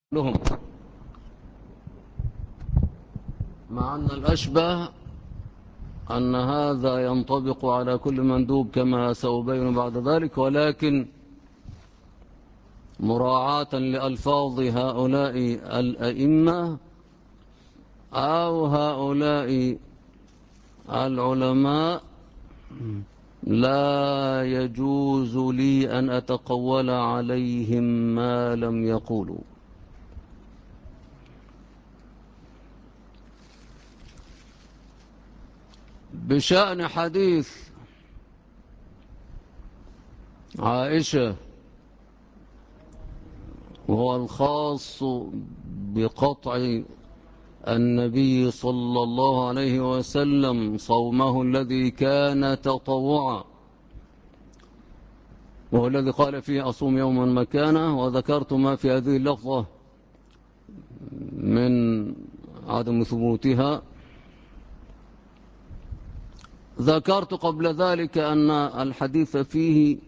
لهم، مع أن الأشبه أن هذا ينطبق على كل مندوب كما سأبين بعد ذلك، ولكن مراعاة لألفاظ هؤلاء الأئمة أو هؤلاء العلماء لا يجوز لي أن أتقول عليهم ما لم يقولوا. بشأن حديث عائشة وهو الخاص بقطع النبي صلى الله عليه وسلم صومه الذي كان تطوعا، وهو الذي قال فيه أصوم يوما مكانه، وذكرت ما في هذه اللفظة من عدم ثبوتها. ذكرت قبل ذلك أن الحديث فيه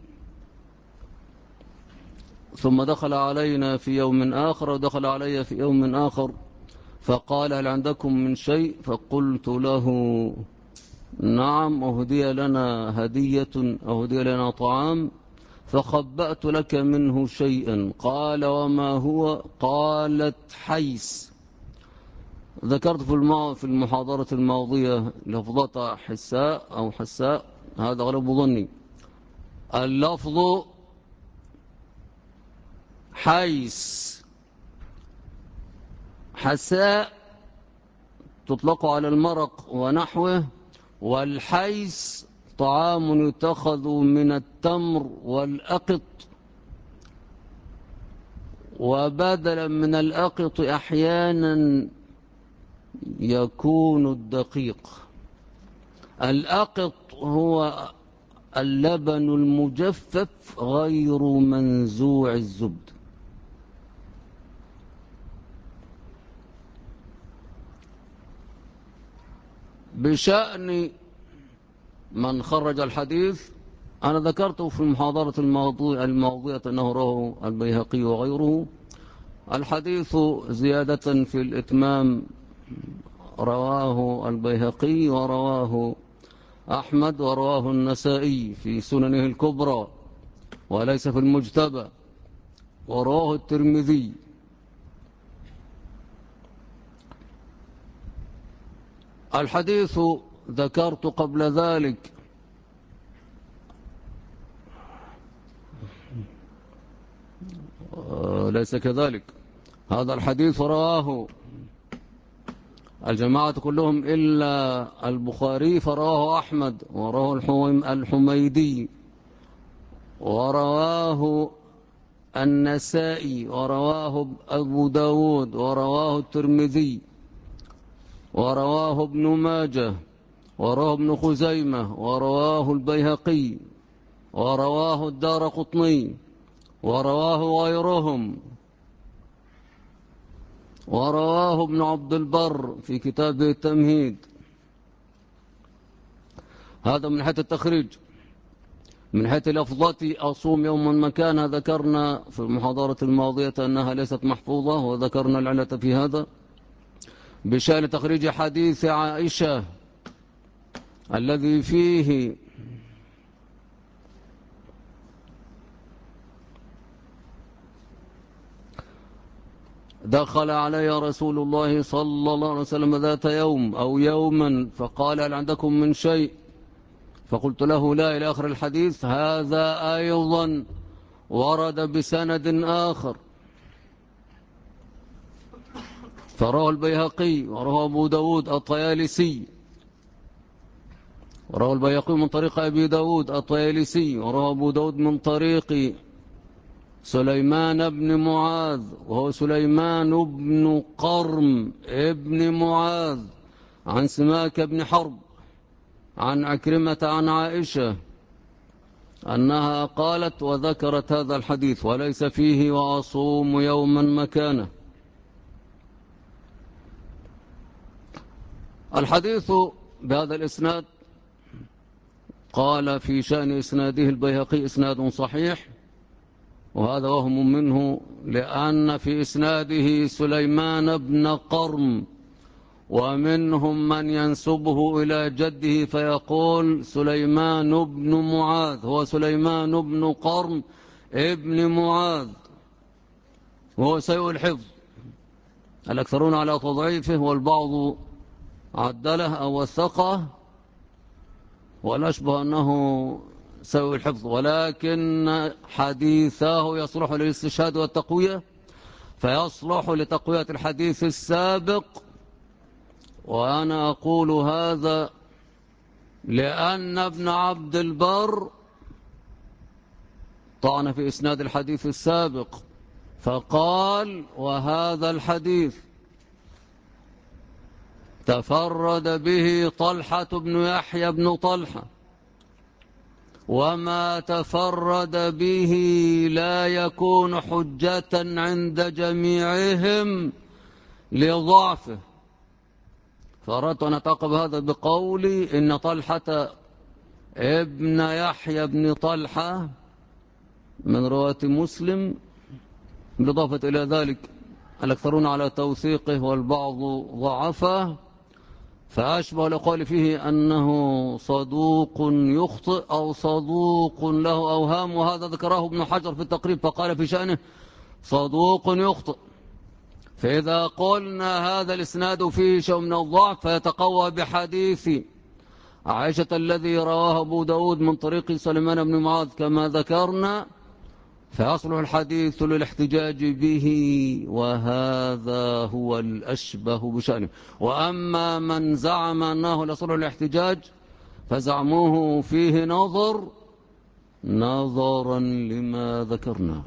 ثم دخل علينا في يوم آخر ودخل علي في يوم آخر فقال هل عندكم من شيء؟ فقلت له نعم، أهدي لنا هدية، أهدي لنا طعام، فخبأت لك منه شيئا. قال وما هو؟ قالت حيس. ذكرت في المحاضرة الماضية لفظة حساء أو حساء، هذا غلب ظني. اللفظ حيس. حساء تطلق على المرق ونحوه، والحيس طعام يتخذ من التمر والأقط، وبدلا من الأقط أحيانا يكون الدقيق. الأقط هو اللبن المجفف غير منزوع الزبد. بشأن من خرج الحديث، أنا ذكرته في المحاضرة الماضية أنه رواه البيهقي وغيره. الحديث زيادة في الإتمام رواه البيهقي ورواه أحمد ورواه النسائي في سننه الكبرى وليس في المجتبى، ورواه الترمذي. الحديث ذكرت قبل ذلك ليس كذلك. هذا الحديث رواه الجماعة كلهم إلا البخاري، فرواه أحمد ورواه الحميدي ورواه النسائي ورواه أبو داود ورواه الترمذي ورواه ابن ماجه ورواه ابن خزيمة ورواه البيهقي ورواه الدارقطني ورواه غيرهم، ورواه ابن عبد البر في كتابه التمهيد. هذا من حيث التخريج. من حيث لفظة أصوم يوما مكانها، ذكرنا في المحاضرة الماضية أنها ليست محفوظة وذكرنا العلة في هذا. بشأن تخريج حديث عائشة الذي فيه دخل علي رسول الله صلى الله عليه وسلم ذات يوم أو يوما فقال هل عندكم من شيء؟ فقلت له لا، إلى آخر الحديث. هذا أيضا ورد بسند آخر، فرواه البيهقي ورواه أبو داود الطيالسي، ورواه البيهقي من طريق أبي داود الطيالسي، ورواه أبو داود من طريق سليمان بن معاذ وهو سليمان بن قرم ابن معاذ عن سماك بن حرب عن عكرمة عن عائشة أنها قالت وذكرت هذا الحديث وليس فيه وأصوم يوما مكانه. الحديث بهذا الإسناد قال في شأن إسناده البيهقي إسناد صحيح، وهذا وهم منه، لأن في إسناده سليمان بن قرم، ومنهم من ينسبه إلى جده فيقول سليمان بن معاذ، هو سليمان بن قرم ابن معاذ، وهو سيء الحفظ. الأكثرون على تضعيفه، والبعض عدله أو وثقه، والأشبه أنه سيء الحفظ، ولكن حديثاه يصلح للاستشهاد والتقوية، فيصلح لتقوية الحديث السابق. وأنا أقول هذا لأن ابن عبد البر طعن في إسناد الحديث السابق، فقال: وهذا الحديث تفرد به طلحة بن يحيى بن طلحة، وما تفرد به لا يكون حجة عند جميعهم لضعفه. فأردت أن أتعقب هذا بقولي إن طلحة ابن يحيى بن طلحة من رواة مسلم، بالإضافة إلى ذلك الأكثرون على توثيقه والبعض ضعفه، فأشبه لقول فيه أنه صدوق يخطئ أو صدوق له أوهام، وهذا ذكره ابن حجر في التقريب فقال في شأنه صدوق يخطئ. فإذا قلنا هذا الإسناد فيه شيء من الضعف فيتقوى بحديث عائشة الذي رواه أبو داود من طريق سليمان بن معاذ كما ذكرنا، فيصلح الحديث للاحتجاج به، وهذا هو الأشبه بشأنه. وأما من زعم أنه لا يصلح الاحتجاج فزعموه فيه نظرا لما ذكرنا.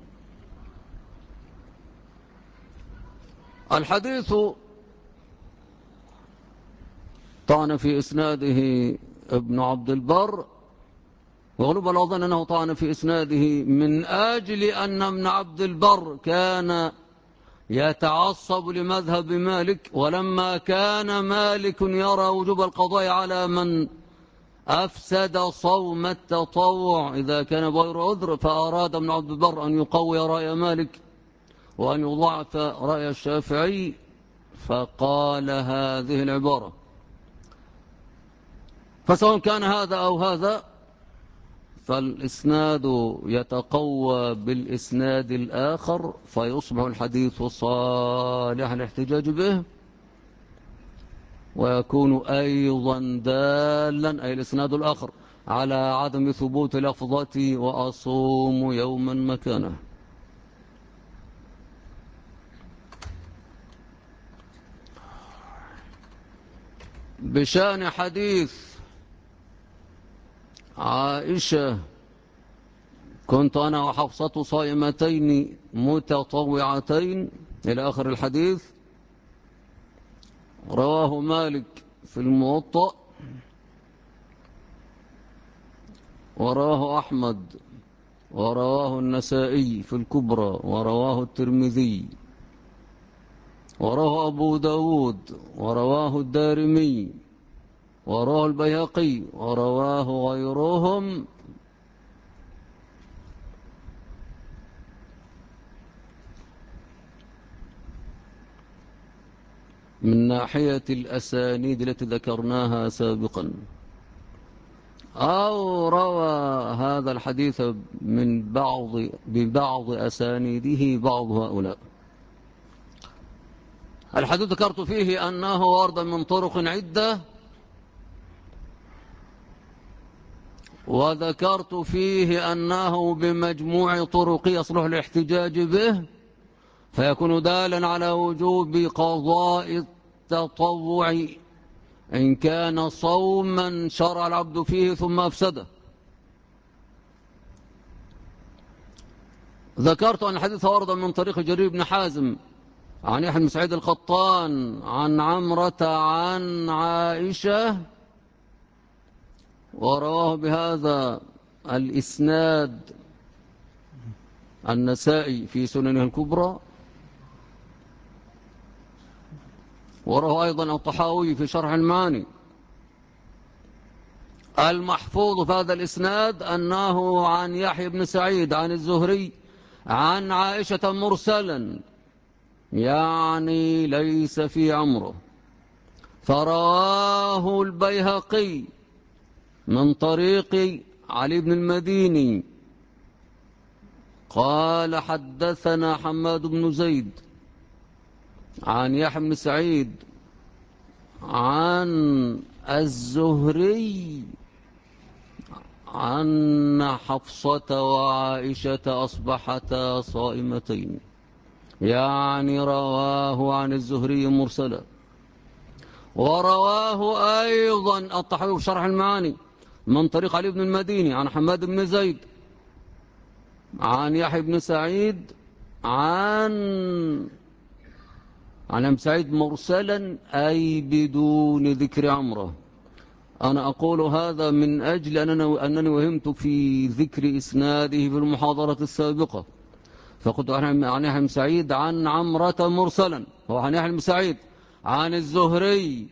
الحديث طعن في إسناده ابن عبد البر، وغلب الأظن أنه طعن في إسناده من أجل أن ابن عبد البر كان يتعصب لمذهب مالك، ولما كان مالك يرى وجوب القضاء على من أفسد صوم التطوع إذا كان بغير عذر، فأراد ابن عبد البر أن يقوي رأي مالك وأن يضعف رأي الشافعي، فقال هذه العبارة. فسواء كان هذا أو هذا فالإسناد يتقوى بالإسناد الآخر، فيصبح الحديث صالح الاحتجاج به، ويكون أيضا دالا، أي الإسناد الآخر، على عدم ثبوت لفظة وأصوم يوما مكانه. بشأن حديث عائشة كنت أنا وحفصة صائمتين متطوعتين إلى آخر الحديث، رواه مالك في الموطأ، ورواه أحمد، ورواه النسائي في الكبرى، ورواه الترمذي، ورواه أبو داود، ورواه الدارمي، ورواه البيهقي، ورواه غيرهم من ناحية الأسانيد التي ذكرناها سابقا، أو روى هذا الحديث ببعض أسانيده بعض هؤلاء. الحديث ذكرت فيه أنه ورد من طرق عدة، وذكرت فيه أنه بمجموع طرق يصلح الاحتجاج به، فيكون دالا على وجوب قضاء التطوع إن كان صوما شرع العبد فيه ثم أفسده. ذكرت أن الحديث ورد من طريق جرير بن حازم عن يحيى بن سعيد القطان عن عمرة عن عائشة، ورواه بهذا الإسناد النسائي في سننه الكبرى، ورواه أيضا الطحاوي في شرح المعاني. المحفوظ في هذا الإسناد أنه عن يحيى بن سعيد عن الزهري عن عائشة مرسلا يعني ليس في عمره، فرواه البيهقي من طريق علي بن المديني قال حدثنا حماد بن زيد عن يحيى بن سعيد عن الزهري عن حفصة وعائشة أصبحتا صائمتين، يعني رواه عن الزهري مرسلا. ورواه أيضا الطحاوي في شرح المعاني من طريق علي بن المديني عن حماد بن زيد عن يحيى بن سعيد عن ابن سعيد مرسلا أي بدون ذكر عمره. أنا أقول هذا من أجل أنني وهمت في ذكر إسناده في المحاضرة السابقة، فقلت عن يحيى بن سعيد عن عمرة مرسلا، وعن يحيى بن سعيد عن الزهري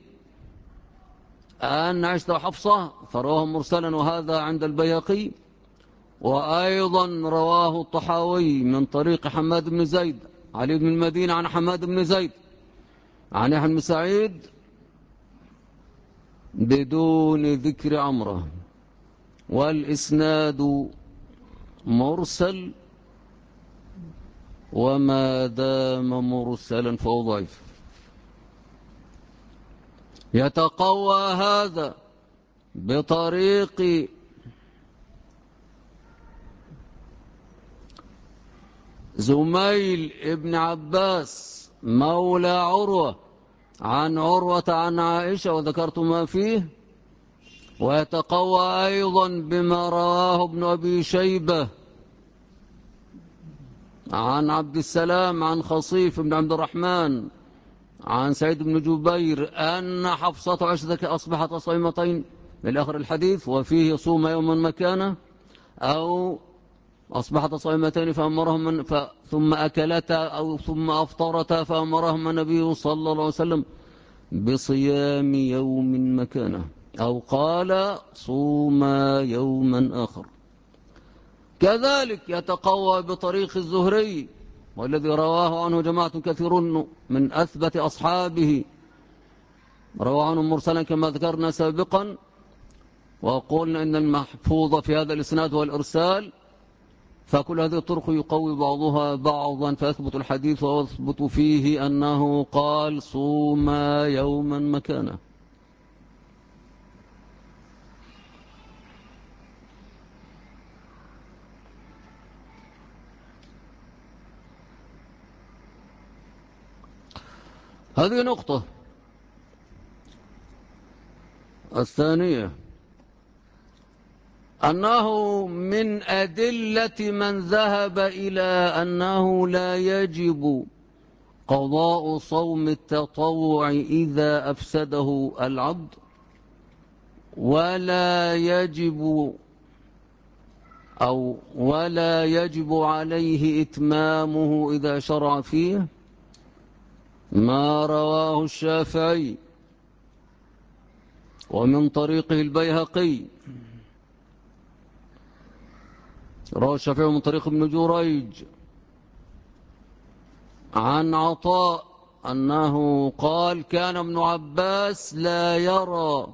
أن عائشة وحفصة فرواه مرسلا، وهذا عند البيهقي. وأيضا رواه الطحاوي من طريق حماد بن زيد علي بن المدينة عن حماد بن زيد عن يحيى بن سعيد بدون ذكر عمره، والإسناد مرسل، وما دام مرسلا فهو ضعيف. يتقوى هذا بطريق زميل ابن عباس مولى عروة عن عروة عن عائشة وذكرت ما فيه. ويتقوى أيضا بما رواه ابن أبي شيبة عن عبد السلام عن خصيف بن عبد الرحمن عن سعيد بن جبير أن حفصة وعائشة أصبحت صائمتين لآخر الحديث، وفيه صوم يوما مكانه، أو أصبحت صائمتين فأمرهم ثم أكلتا أو ثم أفطرتا فأمرهم النبي صلى الله عليه وسلم بصيام يوم مكانه، أو قال صوما يوما آخر. كذلك يتقوى بطريق الزهري، والذي رواه عنه جماعة كثيرون من أثبت أصحابه، رواه عنه مرسلا كما ذكرنا سابقا، وقلنا إن المحفوظ في هذا الإسناد هو الإرسال، فكل هذه الطرق يقوي بعضها بعضا فيثبت الحديث ويثبت فيه أنه قال صوما يوما مكانه. هذه نقطة. الثانية أنه من أدلة من ذهب إلى أنه لا يجب قضاء صوم التطوع إذا أفسده العبد، ولا يجب عليه إتمامه إذا شرع فيه، ما رواه الشافعي ومن طريقه البيهقي، رواه الشافعي من طريق ابن جريج عن عطاء أنه قال كان ابن عباس لا يرى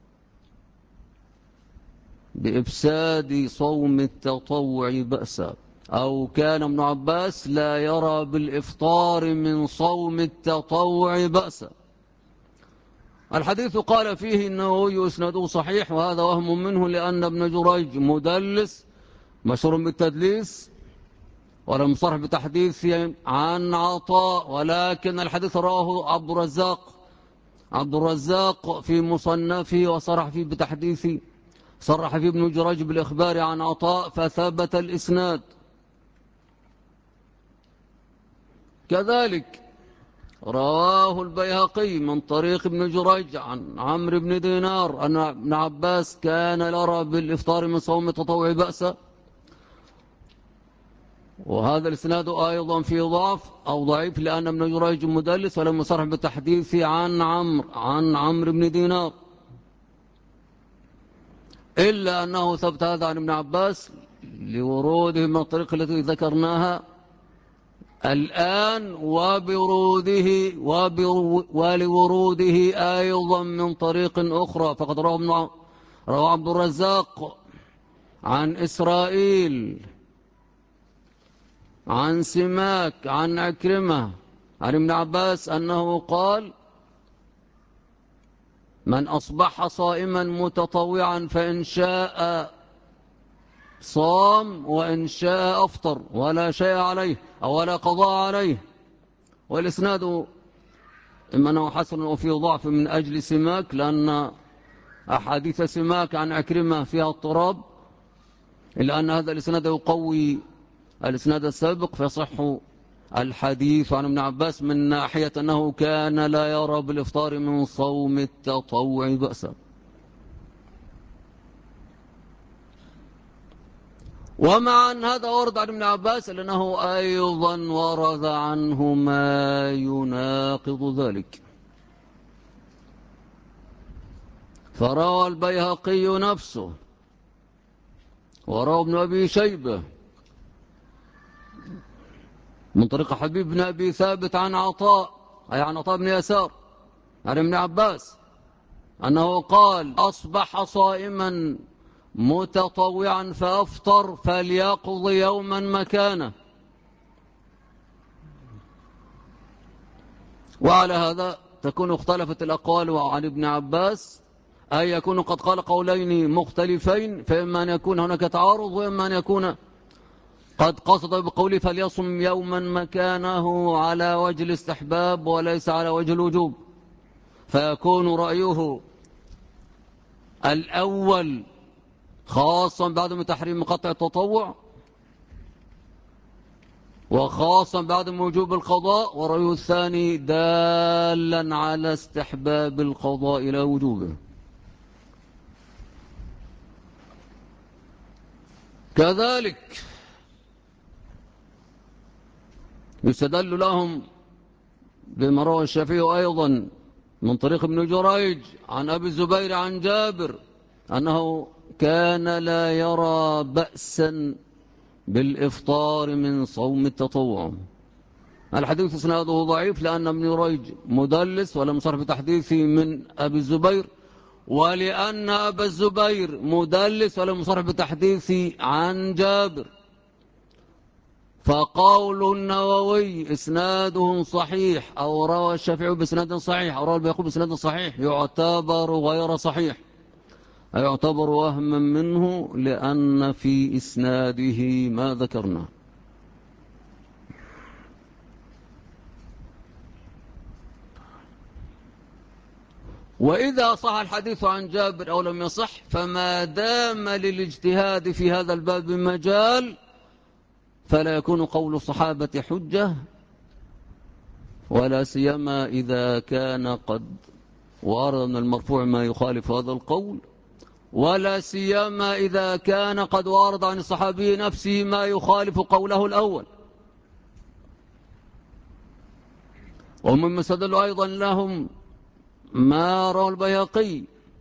بإفساد صوم التطوع بأسا، أو كان ابن عباس لا يرى بالإفطار من صوم التطوع بأسا. الحديث قال فيه إنه يسنده صحيح، وهذا وهم منه، لأن ابن جريج مدلس مشهور بالتدليس ولم صرح بتحديثه عن عطاء، ولكن الحديث رواه عبد الرزاق في مصنفه وصرح فيه بتحديثه، صرح فيه ابن جريج بالإخبار عن عطاء فثبت الإسناد. كذلك رواه البيهقي من طريق ابن جريج عن عمرو بن دينار أن ابن عباس كان يرى بالإفطار من صوم التطوع بأسا، وهذا الإسناد أيضا فيه ضعف أو ضعيف، لأن ابن جريج مدلس ولم يصرح بالتحديث عن عمرو بن دينار، إلا أنه ثبت هذا عن ابن عباس لوروده من الطريق التي ذكرناها الآن ولوروده أيضا من طريق أخرى، فقد روى عبد الرزاق عن إسرائيل عن سماك عن عكرمة عن ابن عباس أنه قال: من أصبح صائما متطوعا فإن شاء صام وإن شاء أفطر ولا شيء عليه أو ولا قضاء عليه. والإسناد إما أنه حسن وفيه ضعف من أجل سماك، لأن أحاديث سماك عن عكرمة فيها اضطراب، إلا أن هذا الإسناد يقوي الإسناد السابق، فيصح الحديث عن ابن عباس من ناحية أنه كان لا يرى بالإفطار من صوم التطوع بأسا. ومع أن هذا ورد عن ابن عباس لأنه أيضا ورد عنه ما يناقض ذلك. فروى البيهقي نفسه وروى ابن أبي شيبة من طريق حبيب بن أبي ثابت عن عطاء، أي عن عطاء بن يسار عن ابن عباس أنه قال: أصبح صائما متطوعا فأفطر فليقض يوما مكانه. وعلى هذا تكون اختلفت الأقوال عن ابن عباس، أي يكون قد قال قولين مختلفين، فإما أن يكون هناك تعارض وإما أن يكون قد قصد بقوله فليصم يوما مكانه على وجه الاستحباب وليس على وجه الوجوب، فيكون رأيه الأول خاصا بعدم تحريم قطع التطوع وخاصا بعدم وجوب القضاء، ورأيه الثاني دالا على استحباب القضاء إلى وجوبه. كذلك يستدل لهم بما روى الشافعي أيضا من طريق ابن جريج عن أبي الزبير عن جابر أنه كان لا يرى بأسا بالإفطار من صوم التطوع. الحديث اسناده ضعيف لأن ابن جريج مدلس ولم يصرح بتحديثه من أبي الزبير، ولأن أبا الزبير مدلس ولم يصرح بتحديثه عن جابر. فقول النووي إسناده صحيح، أو روى الشافعي بإسناد صحيح، أو روى البيهقي بإسناد صحيح، يعتبر غير صحيح، يعتبر وهما منه لأن في إسناده ما ذكرنا. وإذا صح الحديث عن جابر أو لم يصح، فما دام للاجتهاد في هذا الباب مجال فلا يكون قول الصحابة حجة، ولا سيما إذا كان قد ورد من المرفوع ما يخالف هذا القول، ولا سيما إذا كان قد ورد عن الصحابي نفسه ما يخالف قوله الأول. ومما استدل أيضا لهم ما روى البيهقي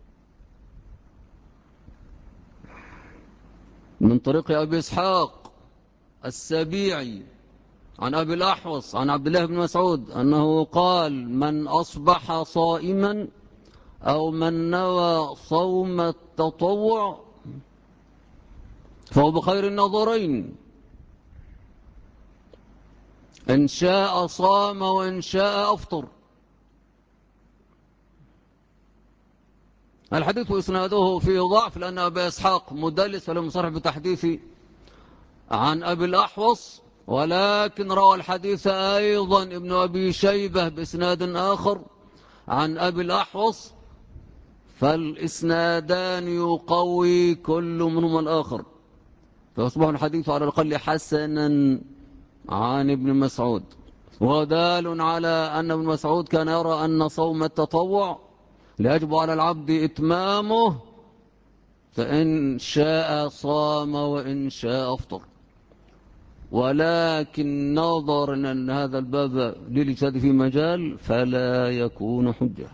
من طريق أبي إسحاق السبيعي عن أبي الأحوص عن عبد الله بن مسعود أنه قال: من أصبح صائما أو من نوى صوم التطوع فهو بخير النظرين، إن شاء صام وإن شاء أفطر. الحديث إسناده فيه ضعف لأن أبي إسحاق مدلس ولم يصرح بتحديثه عن أبي الأحوص، ولكن روى الحديث أيضا ابن أبي شيبة بإسناد آخر عن أبي الأحوص، فالإسنادان يقوي كل منهما الآخر، فيصبح الحديث على الأقل حسنا عن ابن مسعود. ودال على أن ابن مسعود كان يرى أن صوم التطوع ليجب على العبد إتمامه، فإن شاء صام وإن شاء أفطر. ولكن نظرا أن هذا الباب للاجتهاد في مجال فلا يكون حجة.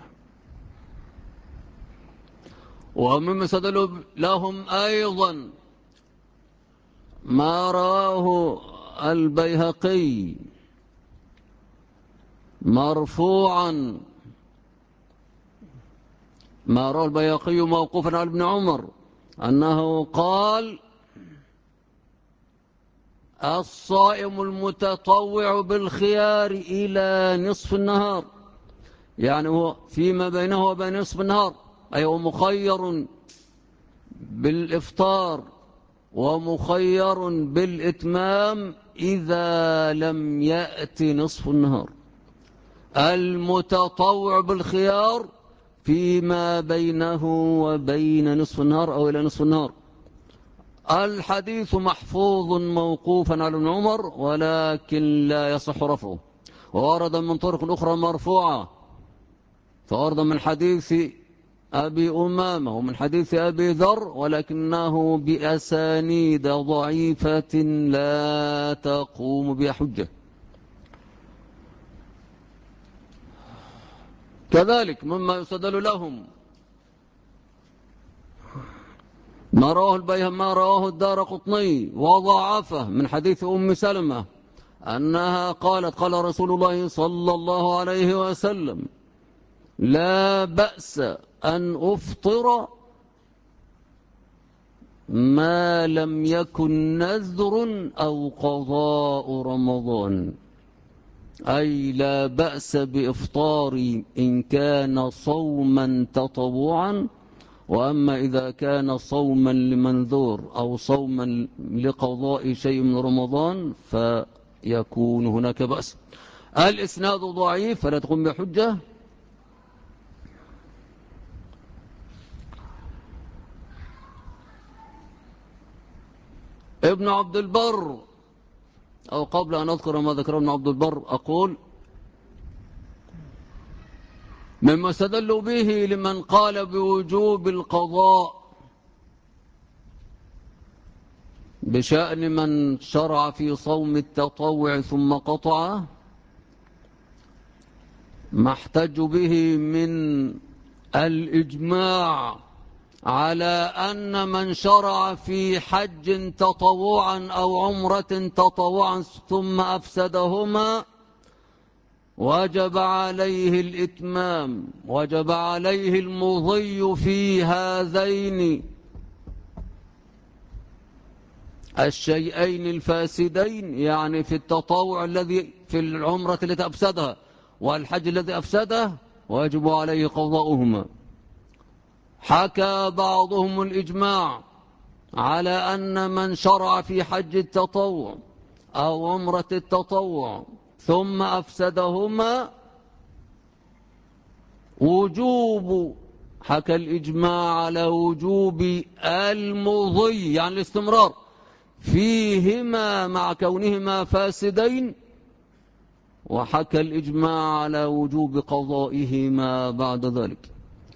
ومما استدلوا لهم أيضا ما رواه البيهقي مرفوعا ما روى البيهقي موقوفا على ابن عمر أنه قال: الصائم المتطوع بالخيار إلى نصف النهار، يعني هو فيما بينه وبين نصف النهار، أي هو مخير بالإفطار ومخير بالإتمام إذا لم يأتي نصف النهار. المتطوع بالخيار فيما بينه وبين نصف النهار أو إلى نصف النهار. الحديث محفوظ موقوفا على ابن عمر ولكن لا يصح رفعه، وورد من طرق أخرى مرفوعة، فورد من حديث أبي أمامة ومن حديث أبي ذر، ولكنه بأسانيد ضعيفة لا تقوم بها حجة. كذلك مما يستدل لهم ما رواه الدارقطني وضعفه من حديث أم سلمة أنها قالت: قال رسول الله صلى الله عليه وسلم: لا بأس أن أفطر ما لم يكن نذر أو قضاء رمضان، أي لا بأس بإفطار إن كان صوما تطوعا، وأما إذا كان صوما لمنذور أو صوما لقضاء شيء من رمضان فيكون هناك بأس. الإسناد ضعيف فلا تقوم بحجة. ابن عبد البر، أو قبل أن أذكر ما ذكره ابن عبد البر أقول: مما استدلوا به لمن قال بوجوب القضاء بشأن من شرع في صوم التطوع ثم قطعه، ما احتج به من الإجماع على أن من شرع في حج تطوعا أو عمرة تطوعا ثم أفسدهما وجب عليه الإتمام، وجب عليه المضي في هذين الشيئين الفاسدين، يعني في التطوع الذي في العمرة التي أفسدها والحج الذي أفسده، ويجب عليه قضاؤهما. حكى بعضهم الإجماع على أن من شرع في حج التطوع أو عمرة التطوع ثم أفسدهما حكى الإجماع على وجوب المضي، يعني الاستمرار فيهما مع كونهما فاسدين، وحكى الإجماع على وجوب قضائهما بعد ذلك.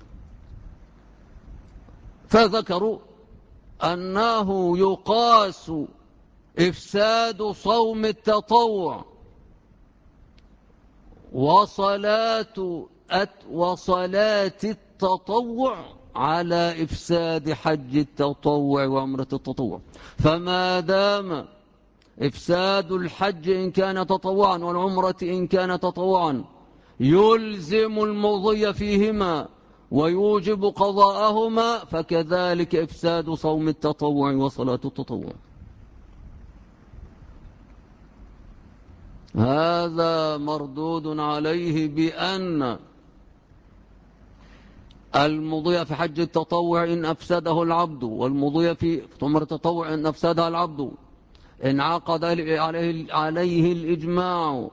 فذكروا أنه يقاس إفساد صوم التطوع وصلاة التطوع على إفساد حج التطوع وعمرة التطوع. فما دام إفساد الحج إن كان تطوعا والعمرة إن كان تطوعا يلزم المضي فيهما ويوجب قضاءهما، فكذلك إفساد صوم التطوع وصلاة التطوع. هذا مردود عليه بأن المضي في حج التطوع إن أفسده العبد، والمضي في عمرة التطوع إن أفسدها العبد، انعقد عليه الإجماع،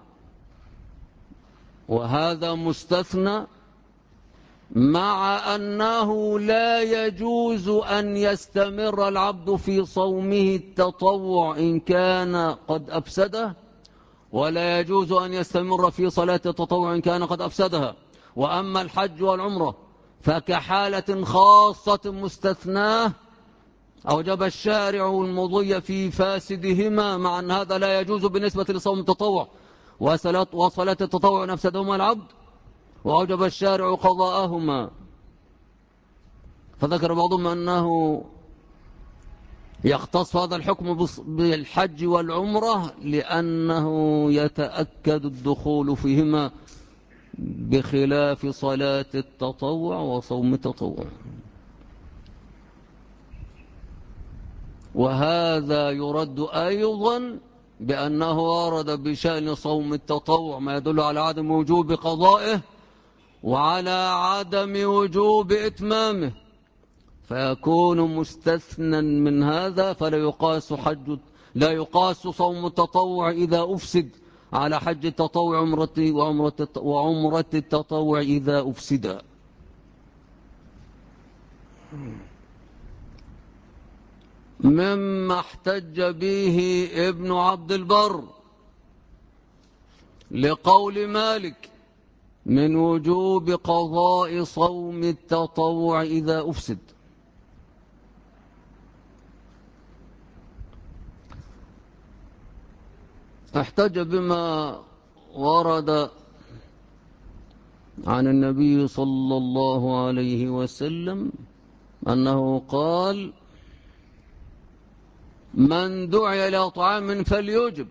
وهذا مستثنى، مع أنه لا يجوز أن يستمر العبد في صومه التطوع إن كان قد أفسده، ولا يجوز أن يستمر في صلاة التطوع إن كان قد أفسدها. وأما الحج والعمرة فكحالة خاصة مستثناه أوجب الشارع المضي في فاسدهما، مع أن هذا لا يجوز بالنسبة لصوم التطوع وصلاة التطوع إن أفسدهما العبد، وأوجب الشارع قضاءهما. فذكر بعضهم أنه يختص هذا الحكم بالحج والعمرة لأنه يتأكد الدخول فيهما بخلاف صلاة التطوع وصوم التطوع. وهذا يرد أيضا بأنه ورد بشأن صوم التطوع ما يدل على عدم وجوب قضائه وعلى عدم وجوب إتمامه، فيكون مستثنى من هذا، لا يقاس صوم التطوع إذا أفسد على حج التطوع وعمرة التطوع إذا أفسد. مما احتج به ابن عبد البر لقول مالك من وجوب قضاء صوم التطوع إذا أفسد. احتج بما ورد عن النبي صلى الله عليه وسلم أنه قال من دعي إلى طعام فليجب،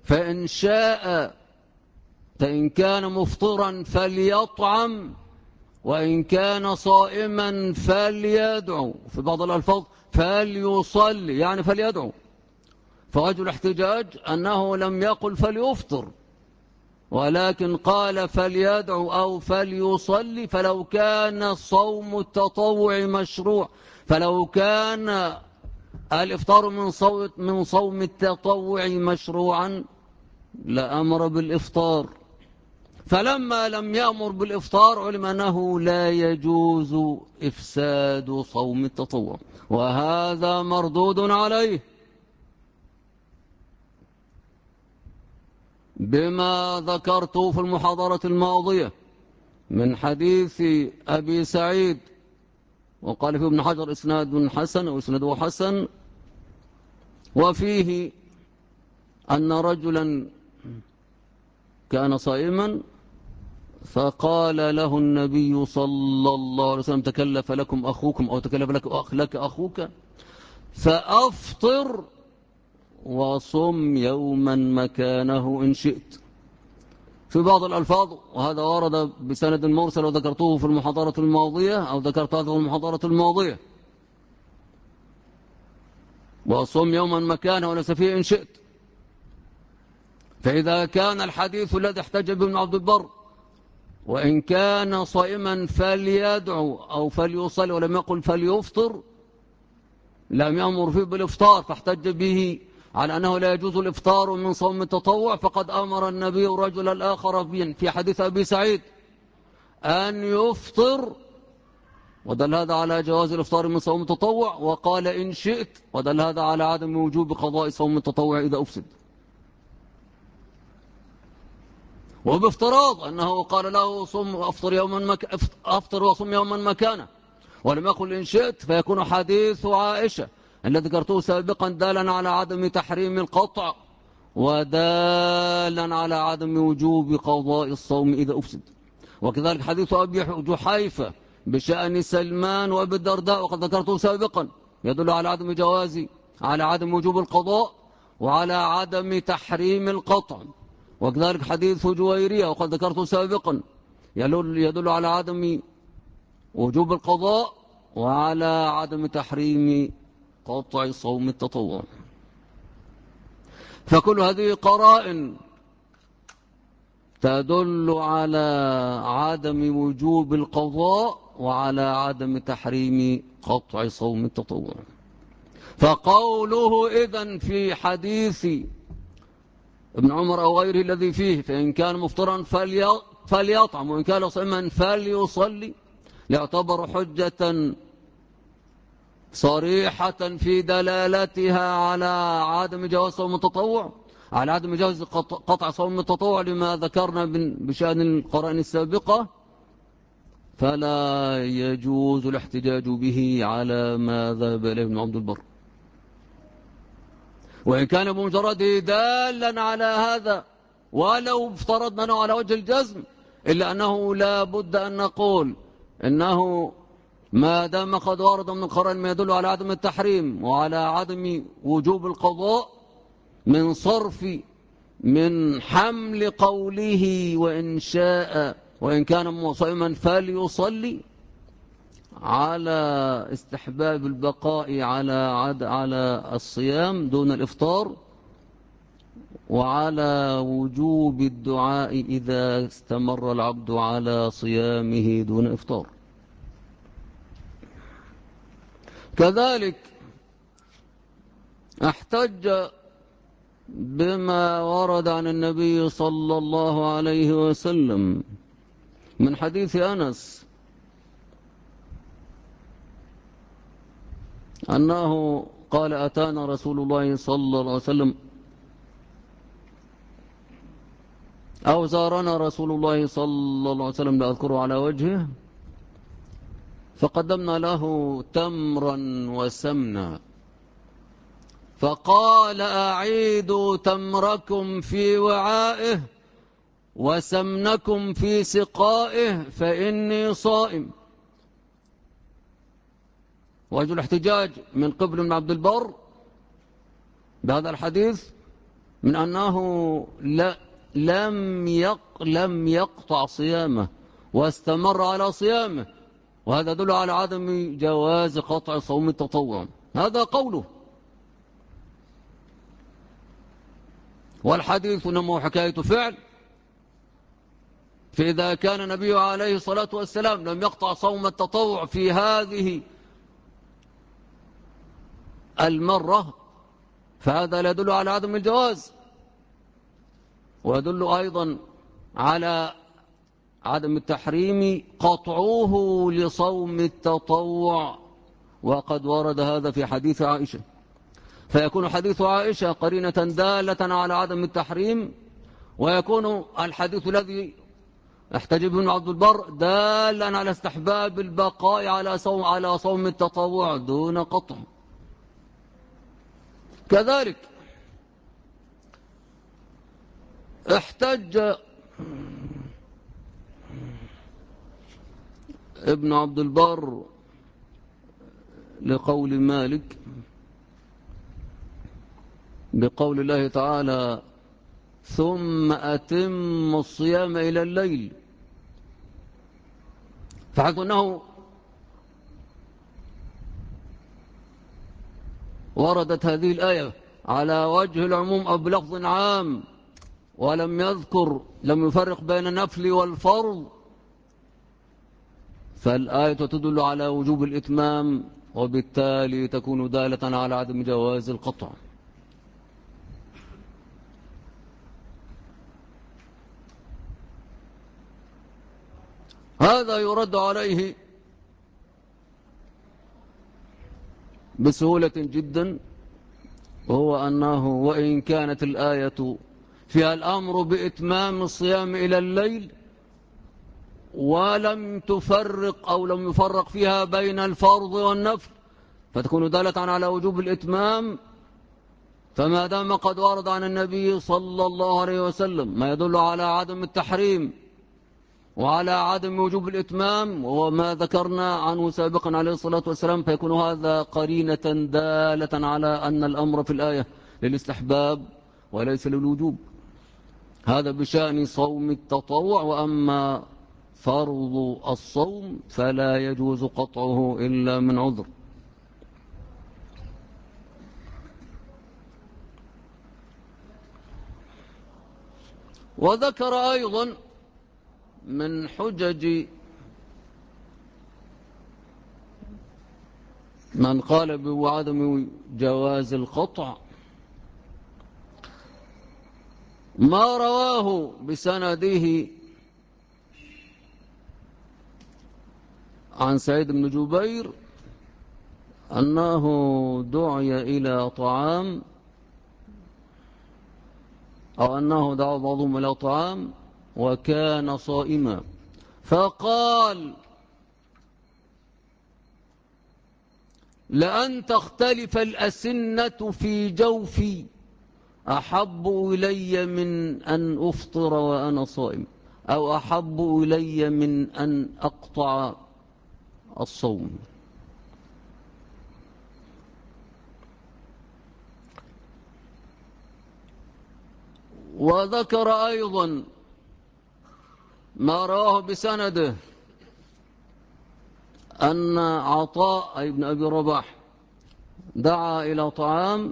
فإن كان مفطرا فليطعم، وإن كان صائما فليدعو، في بعض الألفاظ فليصلي يعني فليدعو. فوجه الاحتجاج أنه لم يقل فليفطر، ولكن قال فليدعو أو فليصلي. فلو كان صوم التطوع مشروع، فلو كان الإفطار من صوم التطوع مشروعا لأمر بالإفطار، فلما لم يأمر بالإفطار علم أنه لا يجوز إفساد صوم التطوع، وهذا مردود عليه بما ذكرته في المحاضرة الماضية من حديث أبي سعيد، وقال في ابن حجر إسناد حسن أو إسناده حسن، وفيه أن رجلا كان صائما فقال له النبي صلى الله عليه وسلم تكلف لكم أخوكم أو تكلف لك أخوك فأفطر وصم يوما مكانه إن شئت. في بعض الألفاظ، وهذا ورد بسند مرسل وذكرته في المحاضرة الماضية أو ذكرت هذا في المحاضرة الماضية، وصم يوما مكانه وليس فيه إن شئت. فإذا كان الحديث الذي احتج به ابن عبد البر وإن كان صائما فليدعو أو فليصلي ولم يقل فليفطر، لم يأمر فيه بالإفطار، فاحتج به على أنه لا يجوز الإفطار من صوم التطوع، فقد أمر النبي الرجل الآخر في حديث أبي سعيد أن يفطر، ودل هذا على جواز الإفطار من صوم التطوع، وقال إن شئت، ودل هذا على عدم وجوب قضاء صوم التطوع إذا أفسد. وبافتراض أنه قال له أفطر وصم يوما مكانه ولم يقل إن شئت، فيكون حديث عائشة الذي ذكرته سابقا دالا على عدم تحريم القطع ودالا على عدم وجوب قضاء الصوم إذا أفسد. وكذلك حديث أبي جحيفة بشأن سلمان وأبي الدرداء وقد ذكرته سابقا يدل على عدم وجوب القضاء وعلى عدم تحريم القطع. وكذلك حديث جويرية وقد ذكرته سابقا يدل على عدم وجوب القضاء وعلى عدم تحريم قطع صوم التطوع. فكل هذه قرائن تدل على عدم وجوب القضاء وعلى عدم تحريم قطع صوم التطوع. فقوله إذن في حديث ابن عمر أو غيره الذي فيه فإن كان مفطرا فليطعم وإن كان صائما فليصلي يعتبر حجة صريحة في دلالتها على عدم جواز صوم التطوع، على عدم جواز قطع صوم التطوع لما ذكرنا بشأن القرائن السابقة، فلا يجوز الاحتجاج به على ما ذهب إليه ابن عبد البر، وإن كان بمجرده دالا على هذا ولو افترضنا أنه على وجه الجزم، إلا أنه لا بد أن نقول إنه ما دام قد ورد من القرآن ما يدل على عدم التحريم وعلى عدم وجوب القضاء من حمل قوله وإن شاء وإن كان صائما فليصلي، على استحباب البقاء على الصيام دون الإفطار، وعلى وجوب الدعاء إذا استمر العبد على صيامه دون إفطار. كذلك احتج بما ورد عن النبي صلى الله عليه وسلم من حديث أنس أنه قال: أتانا رسول الله صلى الله عليه وسلم أو زارنا رسول الله صلى الله عليه وسلم لا أذكره على وجهه، فقدمنا له تمرا وسمنا، فقال: أعيدوا تمركم في وعائه وسمنكم في سقائه فإني صائم. وجه الاحتجاج من قبل ابن عبد البر بهذا الحديث من أنه لم يقطع صيامه واستمر على صيامه، وهذا يدل على عدم جواز قطع صوم التطوع. هذا قوله، والحديث إنما حكاية فعل، فإذا كان النبي عليه الصلاة والسلام لم يقطع صوم التطوع في هذه المرة فهذا لا يدل على عدم الجواز، ويدل أيضا على عدم التحريم قطعوه لصوم التطوع، وقد ورد هذا في حديث عائشة، فيكون حديث عائشة قرينة دالة على عدم التحريم، ويكون الحديث الذي احتج به ابن عبد البر دالا على استحباب البقاء على صوم التطوع دون قطع. كذلك احتج ابن عبد البر لقول مالك بقول الله تعالى: ثم أتم الصيام إلى الليل، فحيث أنه وردت هذه الآية على وجه العموم أو بلفظ عام ولم يفرق بين النفل والفرض، فالآية تدل على وجوب الإتمام، وبالتالي تكون دالة على عدم جواز القطع. هذا يرد عليه بسهولة جدا، وهو أنه وإن كانت الآية فيها الأمر بإتمام الصيام إلى الليل ولم تفرق أو لم يفرق فيها بين الفرض والنفل، فتكون دالة على وجوب الإتمام، فما دام قد ورد عن النبي صلى الله عليه وسلم ما يدل على عدم التحريم وعلى عدم وجوب الإتمام، وهو ما ذكرنا عنه سابقا عليه الصلاة والسلام، فيكون هذا قرينة دالة على أن الأمر في الآية للاستحباب وليس للوجوب. هذا بشأن صوم التطوع، وأما فرض الصوم فلا يجوز قطعه إلا من عذر. وذكر أيضا من حجج من قال بعدم جواز القطع ما رواه بسنده عن سعيد بن جبير أنه دعي إلى طعام، أو أنه دعا بعضهم إلى طعام وكان صائما، فقال: لأن تختلف الأسنة في جوفي أحب إلي من أن أفطر وأنا صائم، أو أحب إلي من أن أقطع الصوم. وذكر أيضا ما رواه بسنده أن عطاء أي ابن أبي رباح دعا إلى طعام،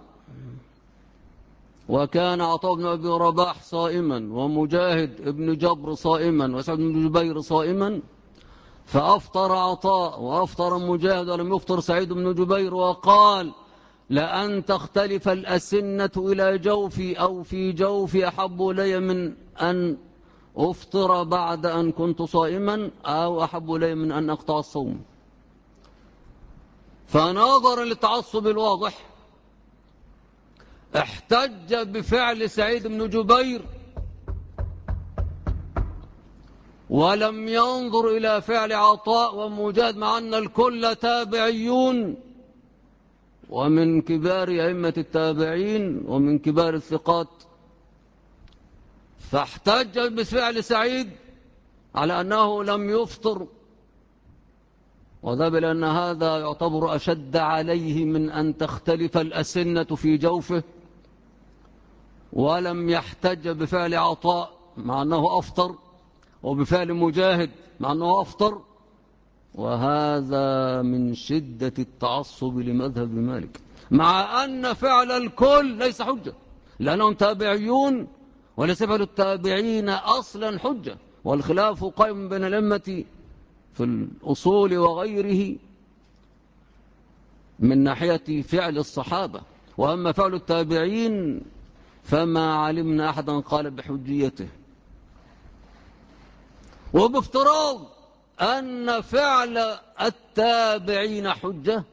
وكان عطاء بن أبي رباح صائما، ومجاهد ابن جبر صائما، وسعد بن جبير صائما، فأفطر عطاء وأفطر مجاهد ولم يفطر سعيد بن جبير، وقال: لأن تختلف الأسنة إلى جوفي أو في جوفي أحب إلي من أن أفطر بعد أن كنت صائما، أو أحب إلي من أن أقطع الصوم. فناظرا للتعصب الواضح احتج بفعل سعيد بن جبير، ولم ينظر إلى فعل عطاء ومجاهد، مع أن الكل تابعيون ومن كبار أئمة التابعين ومن كبار الثقات. فاحتج بفعل سعيد على أنه لم يفطر، وذهب لأن هذا يعتبر أشد عليه من أن تختلف الأسنة في جوفه، ولم يحتج بفعل عطاء مع أنه أفطر، وبفعل مجاهد مع أنه أفطر، وهذا من شدة التعصب لمذهب مالك، مع أن فعل الكل ليس حجة، لأنهم تابعيون، وليس فعل التابعين أصلا حجة، والخلاف قائم بين الأئمة في الأصول وغيره من ناحية فعل الصحابة. وأما فعل التابعين فما علمنا أحدا قال بحجيته. وبافتراض أن فعل التابعين حجة،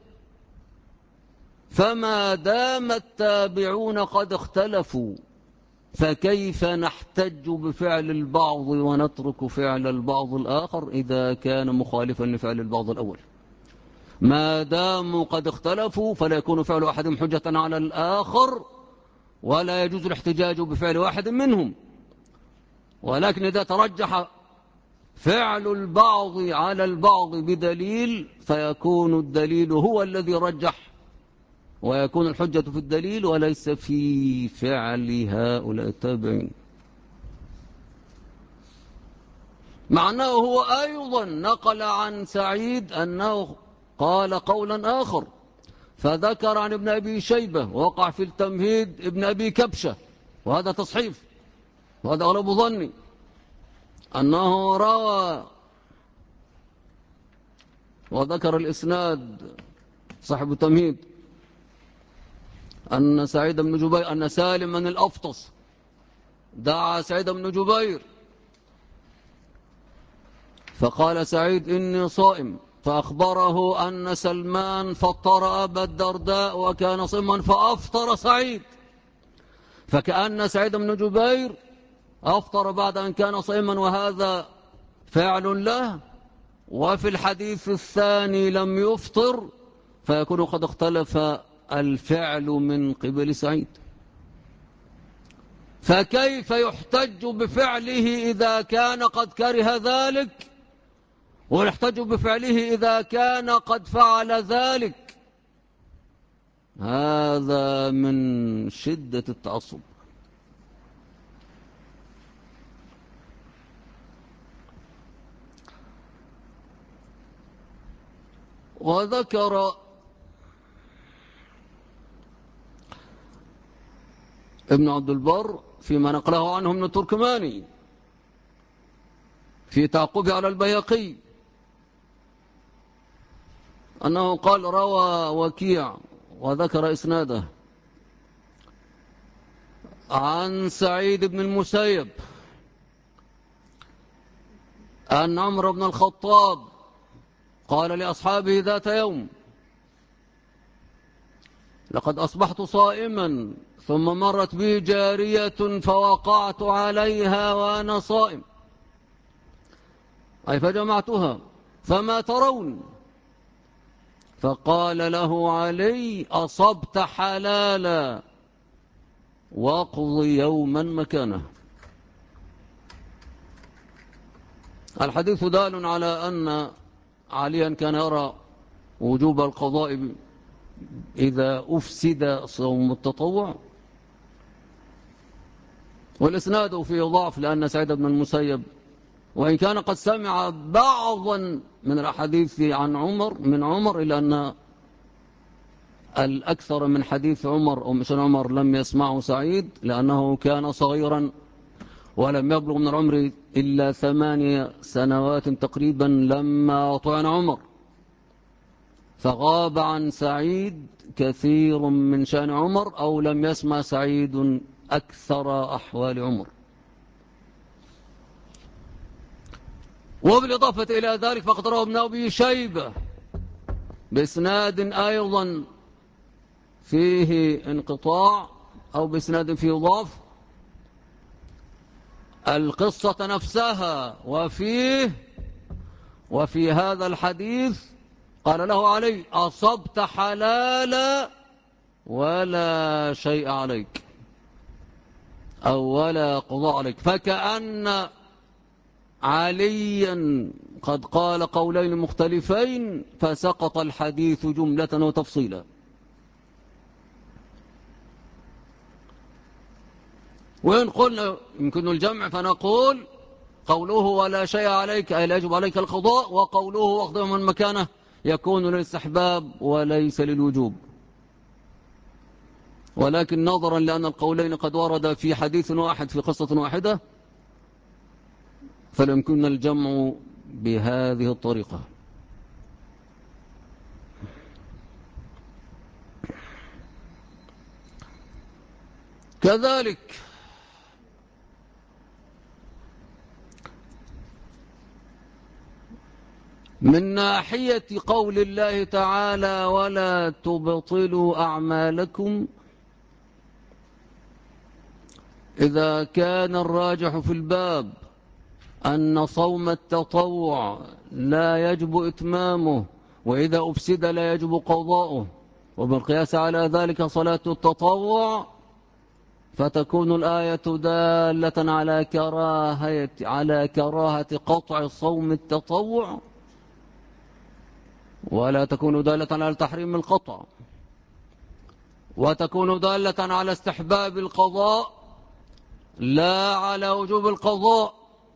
فما دام التابعون قد اختلفوا، فكيف نحتج بفعل البعض ونترك فعل البعض الآخر إذا كان مخالفا لفعل البعض الأول؟ ما داموا قد اختلفوا فلا يكون فعل أحدهم حجة على الآخر، ولا يجوز الاحتجاج بفعل واحد منهم. ولكن إذا ترجح فعل البعض على البعض بدليل، فيكون الدليل هو الذي رجح، ويكون الحجة في الدليل وليس في فعل هؤلاء التابعين. مع أنه هو أيضا نقل عن سعيد أنه قال قولا آخر، فذكر عن ابن أبي شيبة، وقع في التمهيد ابن أبي كبشة، وهذا تصحيف، وهذا أغلب ظني، أنه روى وذكر الإسناد صاحب التمهيد أن سعيد بن جبير، أن سالم من الأفطس دعا سعيد بن جبير، فقال سعيد: إني صائم، فأخبره أن سلمان فطر أبا الدرداء وكان صما فأفطر سعيد، فكأن سعيد بن جبير أفطر بعد أن كان صائما، وهذا فعل له، وفي الحديث الثاني لم يفطر، فيكون قد اختلف الفعل من قبل سعيد. فكيف يحتج بفعله إذا كان قد كره ذلك، ويحتج بفعله إذا كان قد فعل ذلك؟ هذا من شدة التعصب. وذكر ابن عبد البر فيما نقله عنه من التركماني في تعقبه على البيهقي أنه قال: روى وكيع، وذكر إسناده، عن سعيد بن المسيب أن عمر بن الخطاب قال لأصحابه ذات يوم: لقد أصبحت صائما، ثم مرت بي جارية فوقعت عليها وأنا صائم، أي فجمعتها، فما ترون؟ فقال له علي: أصبت حلالا، واقض يوما مكانه. الحديث دال على أن عليا كان يرى وجوب القضاء إذا أفسد صوم التطوع، والإسناد فيه ضعف، لأن سعيد بن المسيب وإن كان قد سمع بعضا من الأحاديث عن عمر إلا أن الأكثر من حديث عمر أو مش عمر لم يسمعه سعيد، لأنه كان صغيرا ولم يبلغ من العمر إلا 8 سنوات تقريبا لما طعن عمر، فغاب عن سعيد كثير من شأن عمر، أو لم يسمع سعيد أكثر أحوال عمر. وبالإضافة إلى ذلك فقد روى ابن أبي شيبة بإسناد أيضا فيه انقطاع أو بإسناد فيه ضعف القصة نفسها، وفي هذا الحديث قال له علي: أصبت حلالا ولا شيء عليك أو ولا قضاء عليك، فكأن عليا قد قال قولين مختلفين فسقط الحديث جملة وتفصيلا. وإن قلنا يمكن الجمع فنقول قوله ولا شيء عليك أي لا يجب عليك القضاء، وقوله واخذه من مكانه يكون للاستحباب وليس للوجوب. ولكن نظرا لأن القولين قد ورد في حديث واحد في قصة واحدة فلا يمكننا الجمع بهذه الطريقة. كذلك من ناحية قول الله تعالى ولا تبطلوا أعمالكم، إذا كان الراجح في الباب أن صوم التطوع لا يجب إتمامه، وإذا أفسد لا يجب قضاؤه، وبالقياس على ذلك صلاة التطوع، فتكون الآية دالة على كراهة قطع صوم التطوع، ولا تكون دالة على تحريم القطع، وتكون دالة على استحباب القضاء لا على وجوب القضاء.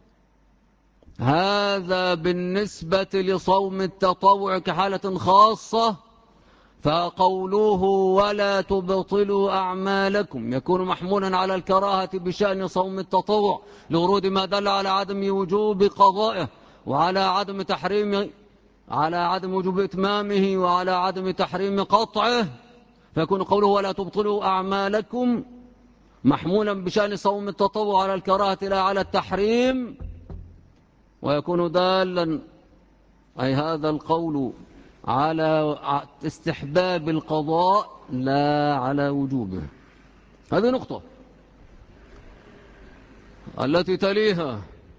هذا بالنسبة لصوم التطوع كحالة خاصة، فقوله ولا تبطلوا أعمالكم يكون محمولا على الكراهة بشأن صوم التطوع لورود ما دل على عدم وجوب قضائه، وعلى عدم وجوب إتمامه، وعلى عدم تحريم قطعه، فيكون قوله ولا تبطلوا أعمالكم محمولا بشأن صوم التطوع على الكراهة لا على التحريم، ويكون دالا أي هذا القول على استحباب القضاء لا على وجوبه. هذه نقطة. التي تليها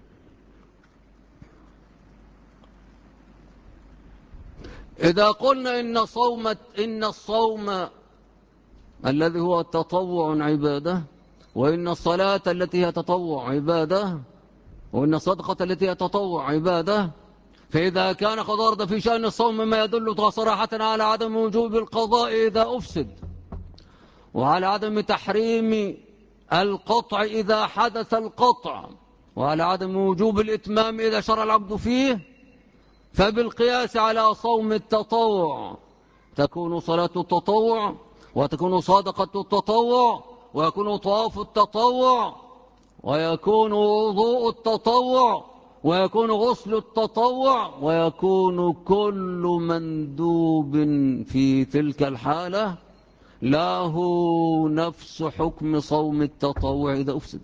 إذا قلنا إن الصوم الذي هو التطوع عبادة، وإن الصلاة التي هي تطوع عبادة، وإن الصدقة التي هي تطوع عبادة، فإذا كان قد ورد في شأن الصوم ما يدل صراحة على عدم وجوب القضاء إذا أفسد، وعلى عدم تحريم القطع إذا حدث القطع، وعلى عدم وجوب الإتمام إذا شرع العبد فيه، فبالقياس على صوم التطوع تكون صلاة التطوع، وتكون صدقة التطوع، ويكون طواف التطوع، ويكون وضوء التطوع، ويكون غسل التطوع، ويكون كل مندوب في تلك الحالة له نفس حكم صوم التطوع إذا أفسد.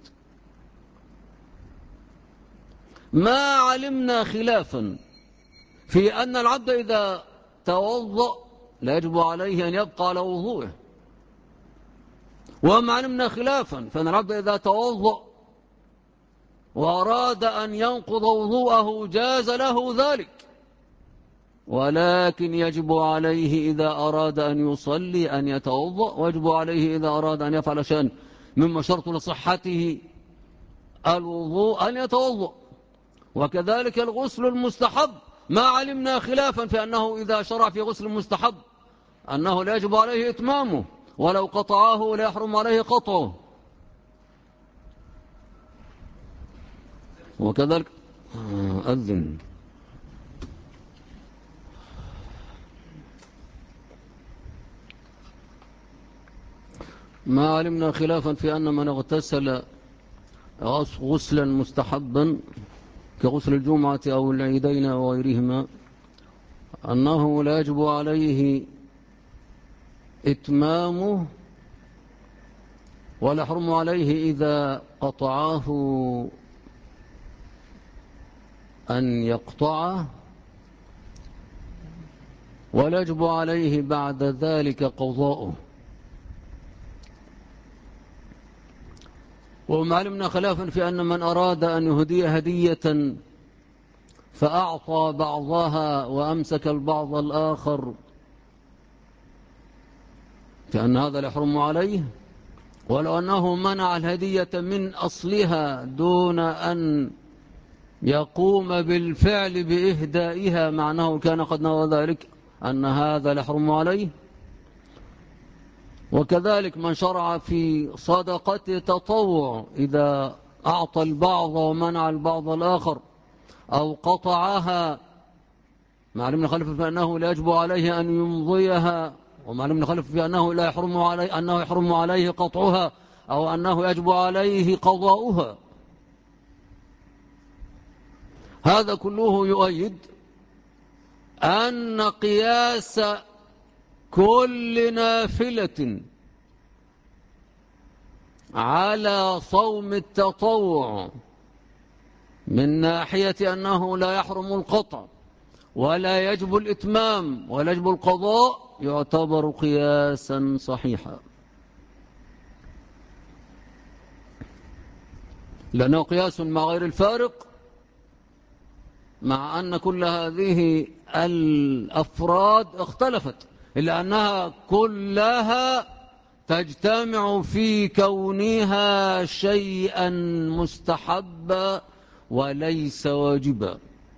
ما علمنا خلافا في أن العبد إذا توضأ لا يجب عليه أن يبقى على وضوءه، وما علمنا خلافا فأن العبد إذا توضأ وأراد أن ينقض وضوءه جاز له ذلك، ولكن يجب عليه إذا أراد أن يصلي أن يتوضأ، ويجب عليه إذا أراد أن يفعل شيئا مما شرط لصحته الوضوء أن يتوضأ. وكذلك الغسل المستحب ما علمنا خلافا في أنه إذا شرع في غسل المستحب أنه لا يجب عليه إتمامه، ولو قطعه لا يحرم عليه قطعه. وكذلك أذن. ما علمنا خلافا في أن من اغتسل غسلا مستحبا كغسل الجمعة أو العيدين أو غيرهما أنه لا يجب عليه إتمامه ولا يحرم عليه إذا قطعه أن يقطعه ولا يجب عليه بعد ذلك قضاؤه. وما علمنا خلافا في أن من أراد أن يهدي هدية فأعطى بعضها وأمسك البعض الآخر فأن هذا لا يحرم عليه، ولو أنه منع الهدية من أصلها دون أن يقوم بالفعل بإهدائها معناه كان قد نوى ذلك أن هذا لا يحرم عليه. وكذلك من شرع في صدقة تطوع إذا أعطى البعض ومنع البعض الآخر أو قطعها معلوم خلف فأنه لا يجب عليه أن يمضيها، ومعلوم خلف فأنه لا يحرم عليه أنه يحرم عليه قطعها أو أنه يجب عليه قضاؤها. هذا كله يؤيد أن قياس كل نافلة على صوم التطوع من ناحية أنه لا يحرم القطع ولا يجب الإتمام ولا يجب القضاء يعتبر قياسا صحيحا، لأنه قياس مع غير الفارق، مع أن كل هذه الأفراد اختلفت إلا أنها كلها تجتمع في كونها شيئا مستحبا وليس واجبا.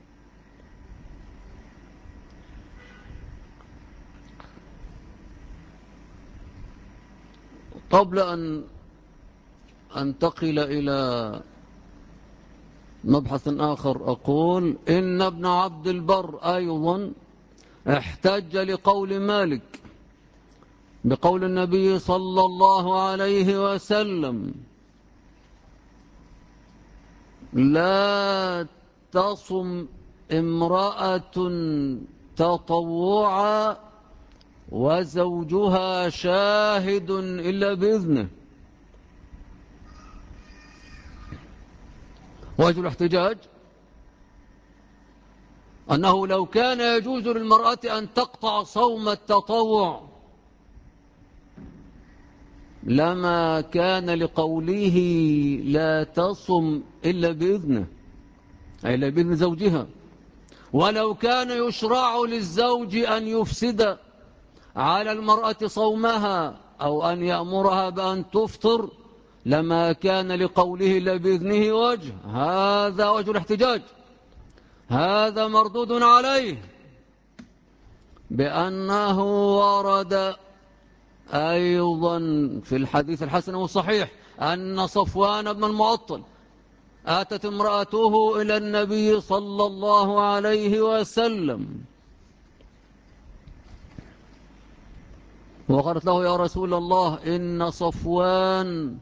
قبل أن أنتقل إلى مبحث آخر أقول إن ابن عبد البر أيضا احتج لقول مالك بقول النبي صلى الله عليه وسلم لا تصم امرأة تطوعا وزوجها شاهد إلا بإذنه. وجه الاحتجاج أنه لو كان يجوز للمرأة أن تقطع صوم التطوع لما كان لقوله لا تصم إلا بإذنه أي إلا بإذن زوجها، ولو كان يشرع للزوج أن يفسد على المرأة صومها أو أن يأمرها بأن تفطر لما كان لقوله إلا بإذنه وجه. هذا وجه الاحتجاج، هذا مردود عليه بأنه ورد أيضا في الحديث الحسن والصحيح أن صفوان بن المعطل أتت امرأته إلى النبي صلى الله عليه وسلم وقالت له يا رسول الله إن صفوان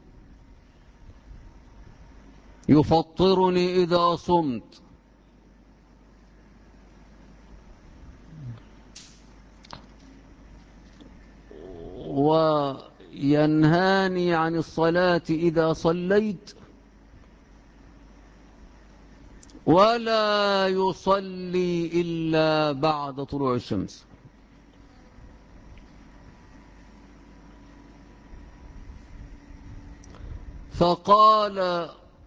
يفطرني إذا صمت وينهاني عن الصلاة إذا صليت ولا يصلي إلا بعد طلوع الشمس. فقال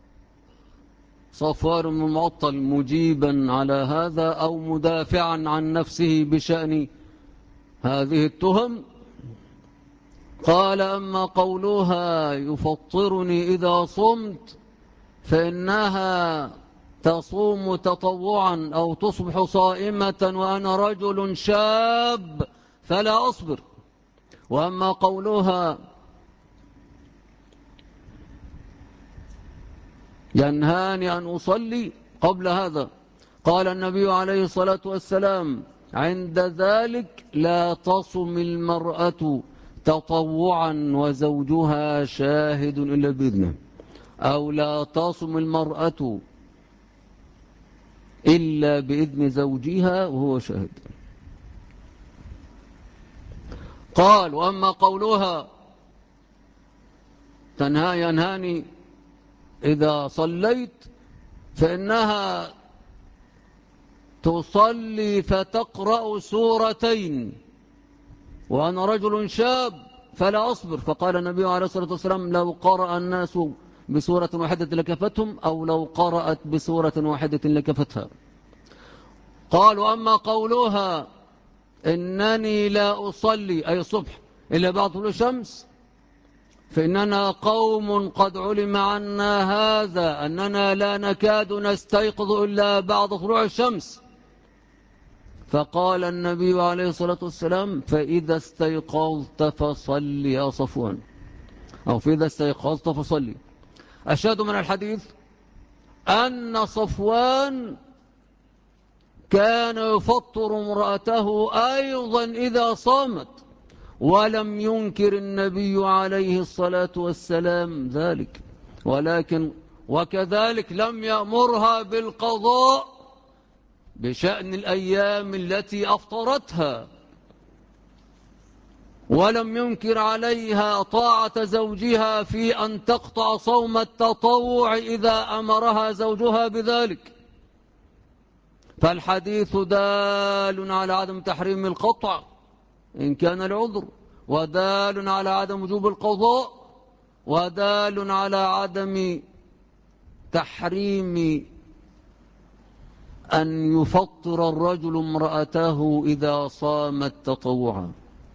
صفوان بن المعطل مجيبا على هذا أو مدافعا عن نفسه بشأن هذه التهم قال أما قولها يفطرني إذا صمت فإنها تصوم تطوعا أو تصبح صائمة وأنا رجل شاب فلا أصبر، وأما قولها ينهاني أن أصلي قبل هذا قال النبي عليه الصلاة والسلام: عند ذلك لا تصم المرأة تطوعا وزوجها شاهد إلا بإذنه، أو لا تصم المرأة إلا بإذن زوجها وهو شاهد. قال: وأما قولها ينهاني إذا صليت، فإنها تصلي فتقرأ سورتين وأنا رجل شاب فلا أصبر. فقال النبي عليه الصلاة والسلام: لو قرأ الناس بسورة واحدة لكفتهم، أو لو قرأت بسورة واحدة لكفتها. قال: وأما قولها إنني لا أصلي أي الصبح إلا بعد طلوع الشمس، فإننا قوم قد علم عنا هذا أننا لا نكاد نستيقظ إلا بعد طلوع الشمس. فقال النبي عليه الصلاة والسلام: فإذا استيقظت فصل يا صفوان، أو فإذا استيقظت فصلي. أشهد من الحديث أن صفوان كان يفطر امرأته أيضا إذا صامت، ولم ينكر النبي عليه الصلاة والسلام ذلك، وكذلك لم يأمرها بالقضاء بشأن الأيام التي أفطرتها، ولم ينكر عليها طاعة زوجها في أن تقطع صوم التطوع إذا أمرها زوجها بذلك. فالحديث دال على عدم تحريم القطع إن كان العذر، ودال على عدم وجوب القضاء، ودال على عدم تحريم أن يفطر الرجل امرأته إذا صامت تطوعا.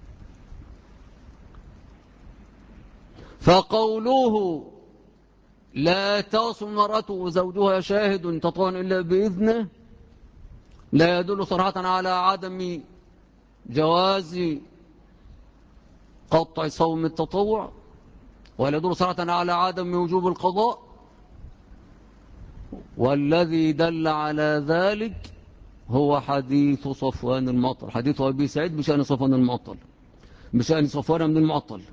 فقوله لا تصم المرأة وزوجها شاهد تطوعا إلا بإذنه لا يدل صراحة على عدم جواز قطع صوم التطوع، ولا يدل صراحة على عدم وجوب القضاء. والذي دل على ذلك هو حديث صفوان المعطل، حديث أبي سعيد بشأن صفوان المعطل، بشأن صفوان من المعطل.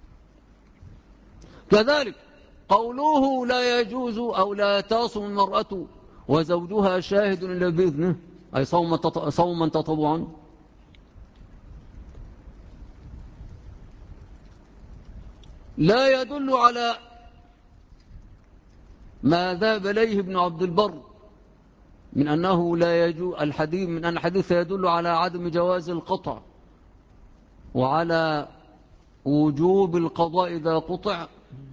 كذلك قوله لا يجوز أو لا تصم المرأة وزوجها شاهد إلا بإذنه أي صوما تطوعا، لا يدل على ما ذهب إليه ابن عبد البر من أنه لا يجوز الحديث، من أن الحديث يدل على عدم جواز القطع وعلى وجوب القضاء إذا قطع،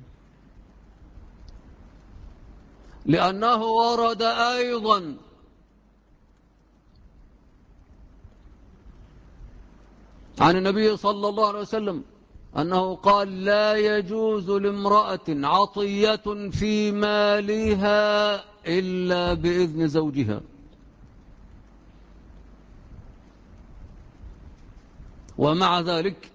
لأنه ورد أيضا عن النبي صلى الله عليه وسلم أنه قال: لا يجوز لامرأة عطية في مالها إلا بإذن زوجها. ومع ذلك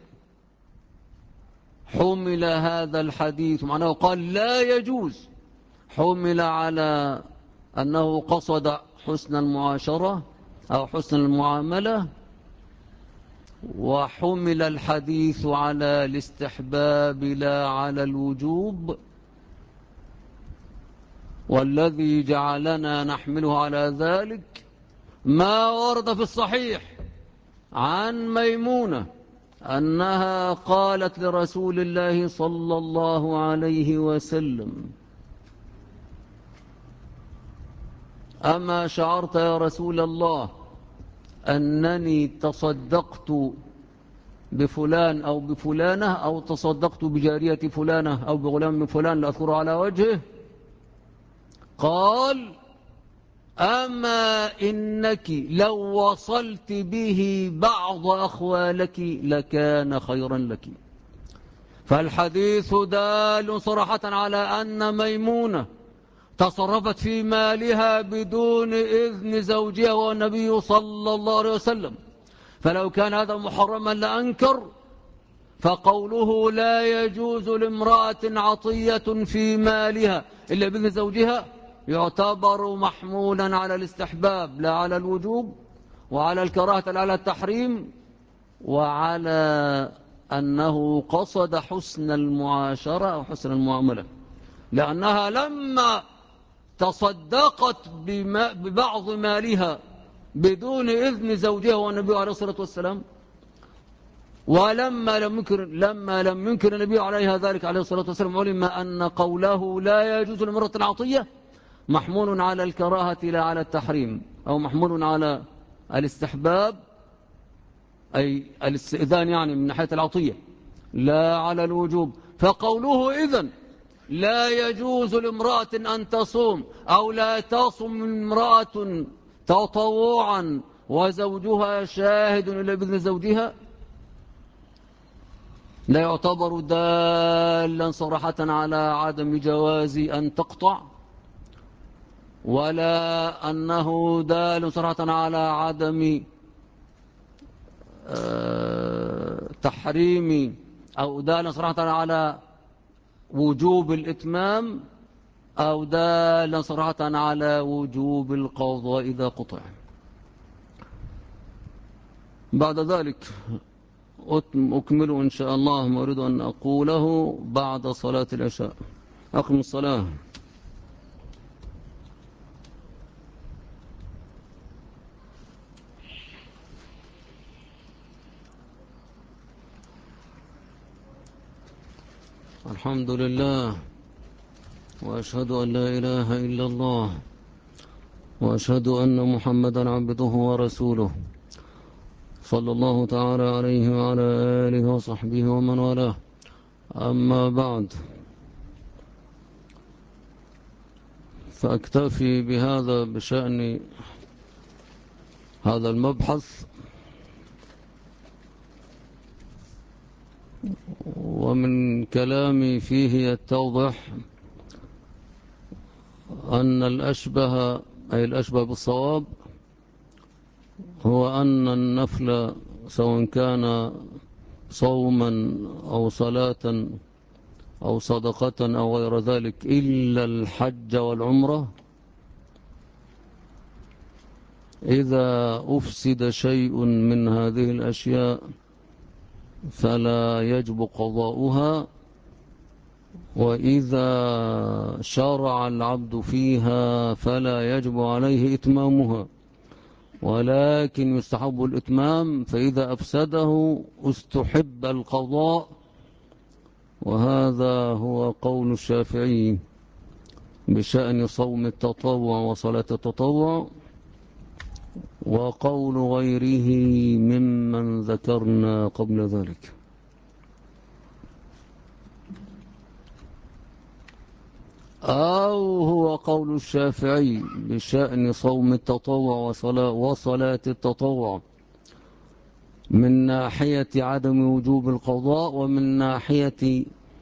حمل هذا الحديث، معناه قال لا يجوز، حمل على أنه قصد حسن المعاشرة أو حسن المعاملة، وحمل الحديث على الاستحباب لا على الوجوب. والذي جعلنا نحمله على ذلك ما ورد في الصحيح عن ميمونة أنها قالت لرسول الله صلى الله عليه وسلم: أما شعرت يا رسول الله أنني تصدقت بفلان أو بفلانة، أو تصدقت بجارية فلانة أو بغلام فلان لا أذكر على وجهه؟ قال: أما إنك لو وصلت به بعض أخوالك لكان خيرا لك. فالحديث دال صراحة على أن ميمونة تصرفت في مالها بدون إذن زوجها والنبي صلى الله عليه وسلم، فلو كان هذا محرما لأنكر. فقوله لا يجوز لامرأة عطية في مالها إلا بإذن زوجها يعتبر محمولا على الاستحباب لا على الوجوب، وعلى الكراهة لا على التحريم، وعلى أنه قصد حسن المعاشرة أو حسن المعاملة، لأنها لما تصدقت ببعض مالها بدون إذن زوجها والنبي عليه الصلاة والسلام، ولما لم ينكر النبي عليها ذلك عليه الصلاة والسلام، علم أن قوله لا يجوز لامرأة العطية محمول على الكراهة لا على التحريم، أو محمول على الاستحباب أي الاستئذان يعني من ناحية العطية لا على الوجوب. فقوله إذن لا يجوز لامرأة أن تصوم أو لا تصوم امرأة تطوعا وزوجها شاهد إلا بإذن زوجها لا يعتبر دالا صراحة على عدم جواز أن تقطع، ولا أنه دال صراحة على عدم تحريم، أو دال صراحة على وجوب الإتمام، أو دال صراحة على وجوب القضاء إذا قطع. بعد ذلك أكمل إن شاء الله ما أريد أن أقوله بعد صلاة العشاء. أقم الصلاة. الحمد لله، وأشهد أن لا إله إلا الله، وأشهد أن محمدا عبده ورسوله، صلى الله تعالى عليه وعلى آله وصحبه ومن والاه. أما بعد، فأكتفي بهذا بشأن هذا المبحث، ومن كلامي فيه يتضح أن الأشبه أي الأشبه بالصواب هو أن النفل سواء كان صوما أو صلاة أو صدقة أو غير ذلك إلا الحج والعمرة، إذا أفسد شيء من هذه الأشياء فلا يجب قضاؤها، وإذا شرع العبد فيها فلا يجب عليه إتمامها، ولكن يستحب الإتمام، فإذا أفسده استحب القضاء. وهذا هو قول الشافعي بشأن صوم التطوع وصلاة التطوع، وقول غيره ممن ذكرنا قبل ذلك. أو هو قول الشافعي بشأن صوم التطوع وصلاة التطوع من ناحية عدم وجوب القضاء، ومن ناحية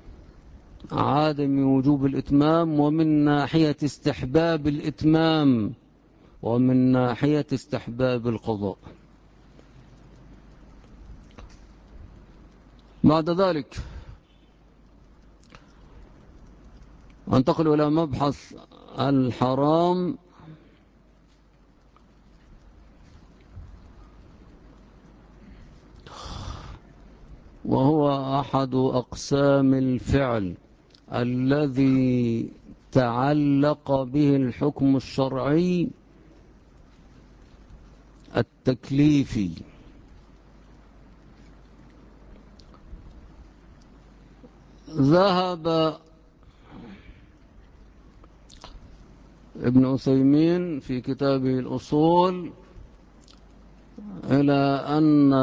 عدم وجوب الإتمام، ومن ناحية استحباب الإتمام، ومن ناحية استحباب القضاء. بعد ذلك انتقل إلى مبحث الحرام، وهو أحد أقسام الفعل الذي تعلق به الحكم الشرعي التكليفي. ذهب ابن عثيمين في كتابه الأصول إلى أن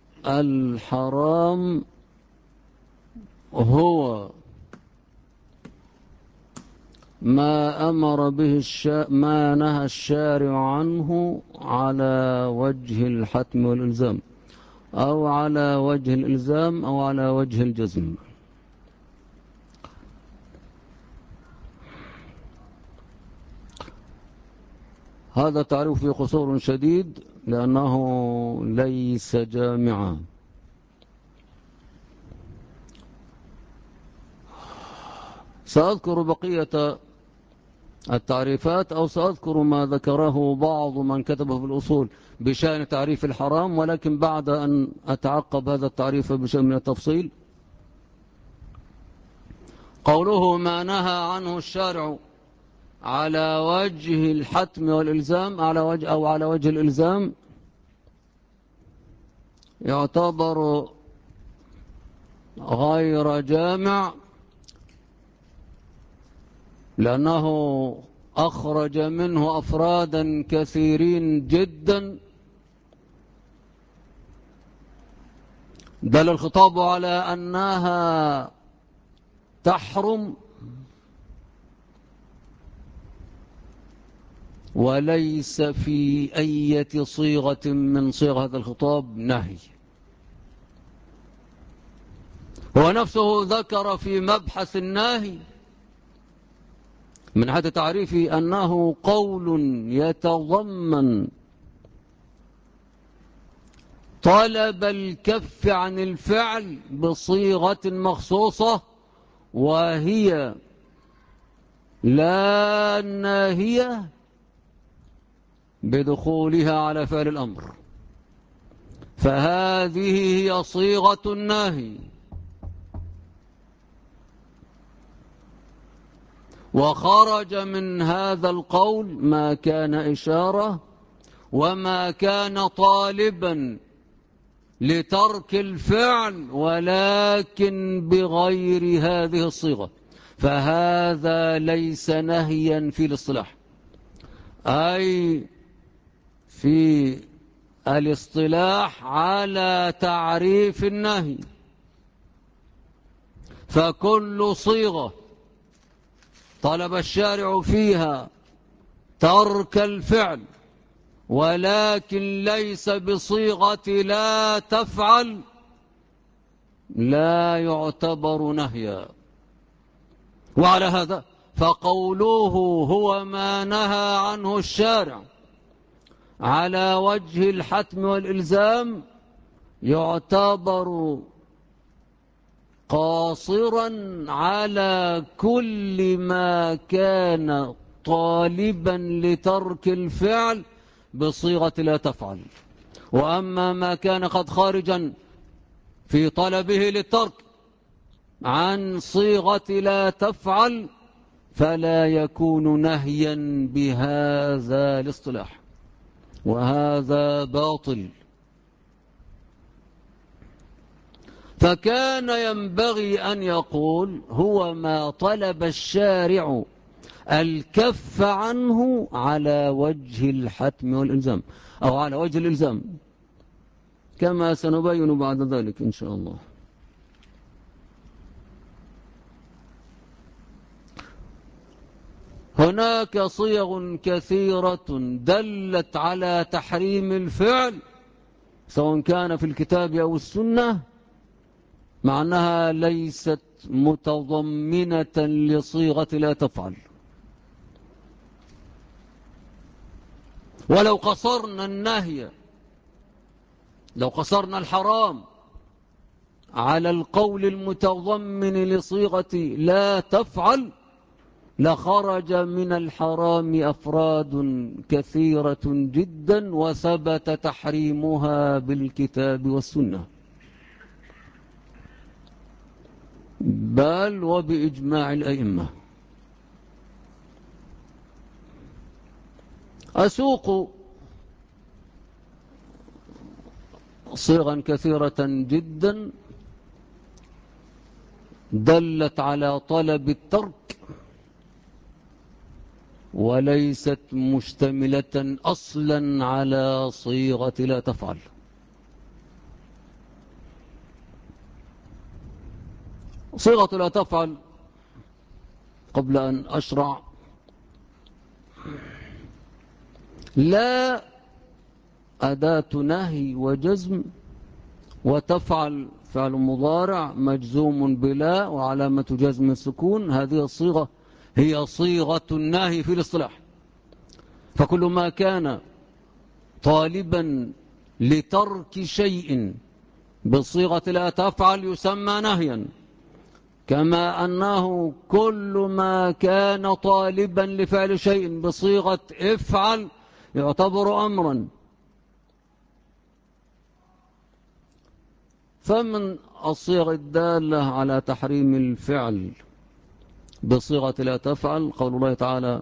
الحرام هو ما أمر به ما نهى الشارع عنه على وجه الحتم والإلزام، أو على وجه الإلزام، أو على وجه الجزم. هذا تعريف فيه قصور شديد لأنه ليس جامعا. سأذكر بقية التعريفات، أو سأذكر ما ذكره بعض من كتبه في الأصول بشأن تعريف الحرام، ولكن بعد أن أتعقب هذا التعريف بشيء من التفصيل. قوله ما نهى عنه الشارع على وجه الحتم والإلزام، على وجه الإلزام، يعتبر غير جامع، لأنه أخرج منه أفرادا كثيرين جدا. دل الخطاب على أنها تحرم وليس في أي صيغة من صيغ هذا الخطاب نهي. هو نفسه ذكر في مبحث النهي من حيث تعريفه أنه قول يتضمن طلب الكف عن الفعل بصيغة مخصوصة، وهي لا ناهية بدخولها على فعل الأمر، فهذه هي صيغة النهي. وخرج من هذا القول ما كان إشارة وما كان طالبا لترك الفعل ولكن بغير هذه الصيغة، فهذا ليس نهيا في الاصطلاح، أي في الاصطلاح على تعريف النهي. فكل صيغة طلب الشارع فيها ترك الفعل ولكن ليس بصيغة لا تفعل لا يعتبر نهيا. وعلى هذا فقوله هو ما نهى عنه الشارع على وجه الحتم والإلزام يعتبر قاصرا على كل ما كان طالبا لترك الفعل بصيغة لا تفعل. وأما ما كان قد خارجا في طلبه للترك عن صيغة لا تفعل فلا يكون نهيا بهذا الاصطلاح، وهذا باطل. فكان ينبغي أن يقول هو ما طلب الشارع الكف عنه على وجه الحتم والإلزام، أو على وجه الإلزام، كما سنبين بعد ذلك إن شاء الله. هناك صيغ كثيرة دلت على تحريم الفعل سواء كان في الكتاب أو السنة، مع أنها ليست متضمنة لصيغة لا تفعل. ولو قصرنا النهي، لو قصرنا الحرام على القول المتضمن لصيغة لا تفعل لخرج من الحرام أفراد كثيرة جدا وثبت تحريمها بالكتاب والسنة، بل وبإجماع الأئمة. أسوق صيغا كثيرة جدا دلت على طلب الترك وليست مشتملة أصلا على صيغة لا تفعل. صيغة لا تفعل قبل أن أشرع لا أداة نهي وجزم، وتفعل فعل مضارع مجزوم بلا وعلامة جزم السكون. هذه الصيغة هي صيغة النهي في الاصطلاح. فكل ما كان طالبا لترك شيء بصيغة لا تفعل يسمى نهيا، كما أنه كل ما كان طالبا لفعل شيء بصيغة افعل يعتبر أمرا. فمن الصيغ الدالة على تحريم الفعل بصيغة لا تفعل قول الله تعالى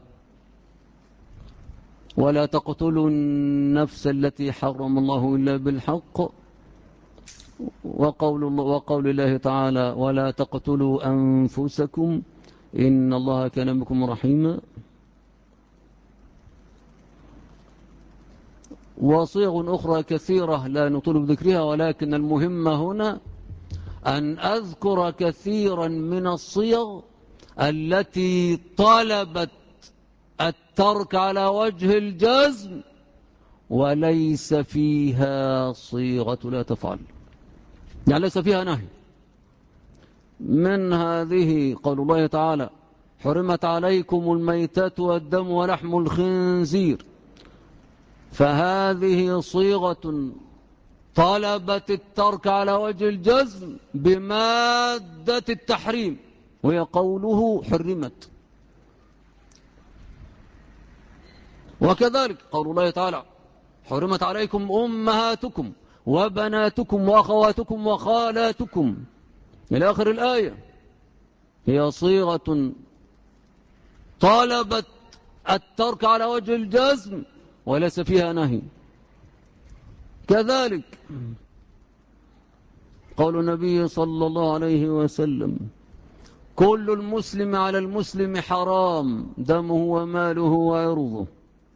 ولا تقتلوا النفس التي حرم الله إلا بالحق، وقول الله تعالى ولا تقتلوا أنفسكم إن الله كان بكم رحيما. وصيغ أخرى كثيرة لا نطول بذكرها، ولكن المهم هنا أن أذكر كثيرا من الصيغ التي طلبت الترك على وجه الجزم وليس فيها صيغة لا تفعل، يعني ليس فيها نهي. من هذه قول الله تعالى حرمت عليكم الميتة والدم ولحم الخنزير، فهذه صيغة طلبت الترك على وجه الجزم بمادة التحريم وهي قوله حرمت. وكذلك قول الله تعالى حرمت عليكم أمهاتكم وبناتكم وأخواتكم وخالاتكم إلى آخر الآية، هي صيغة طالبت الترك على وجه الجزم وليس فيها نهي. كذلك قول النبي صلى الله عليه وسلم كل المسلم على المسلم حرام دمه وماله وعرضه.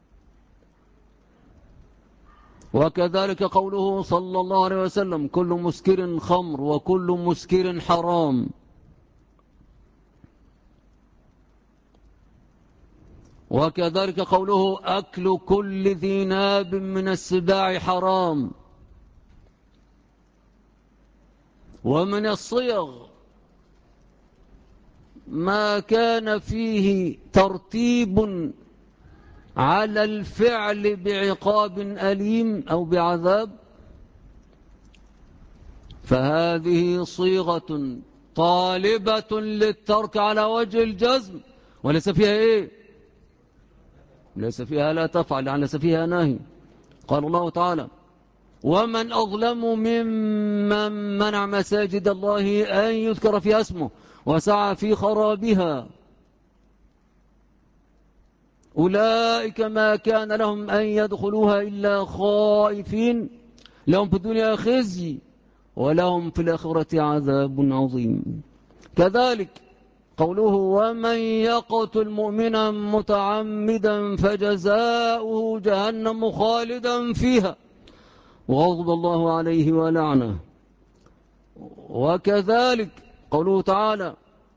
وكذلك قوله صلى الله عليه وسلم كل مسكر خمر وكل مسكر حرام. وكذلك قوله أكل كل ذي ناب من السباع حرام. ومن الصيغ ما كان فيه ترتيب على الفعل بعقاب أليم أو بعذاب، فهذه صيغة طالبة للترك على وجه الجزم وليس فيها إيه؟ ليس فيها لا تفعل، يعني ليس فيها نهي. قال الله تعالى ومن أظلم ممن منع مساجد الله أن يذكر فيها اسمه وسعى في خرابها أولئك ما كان لهم أن يدخلوها إلا خائفين لهم في الدنيا خزي ولهم في الآخرة عذاب عظيم. كذلك قوله ومن يقتل مؤمنا متعمدا فجزاؤه جهنم خالدا فيها وغضب الله عليه ولعنه. وكذلك قوله تعالى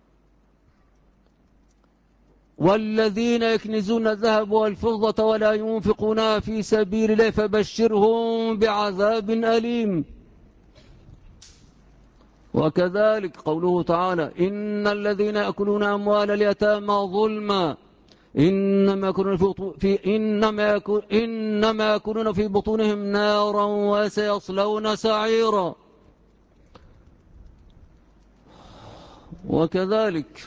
والذين يكنزون الذهب والفضة ولا ينفقونها في سبيل الله فبشرهم بعذاب أليم. وكذلك قوله تعالى إن الذين يأكلون أموال اليتامى ظلما إنما يأكلون في بطونهم نارا وسيصلون سعيرا. وكذلك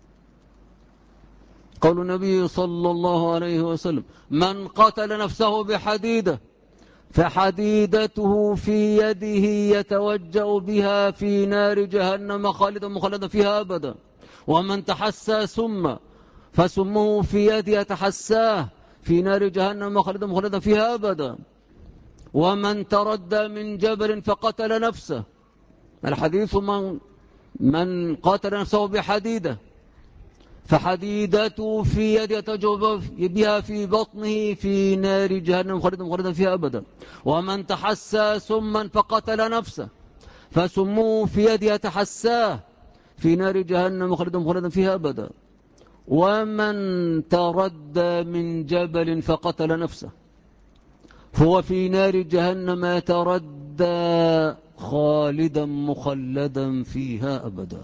قول النبي صلى الله عليه وسلم من قتل نفسه بحديدة فحديدته في يده يتوجأ بها في نار جهنم خالدا مخلدا فيها أبدا، ومن تحسى سم فسمه في يده يتحساه في نار جهنم خالدا مخلدا فيها أبدا، ومن تردى من جبل فقتل نفسه. الحديث من قتل نفسه بحديدة فحديدته في يده يتوجأ بها في بطنه في نار جهنم خالدا فيها أبدا، ومن تحسى سما فقتل نفسه فسموه في يده يتحساه في نار جهنم خالدا فيها أبدا، ومن تردى من جبل فقتل نفسه فهو في نار جهنم يتردى خالدا مخلدا فيها أبدا.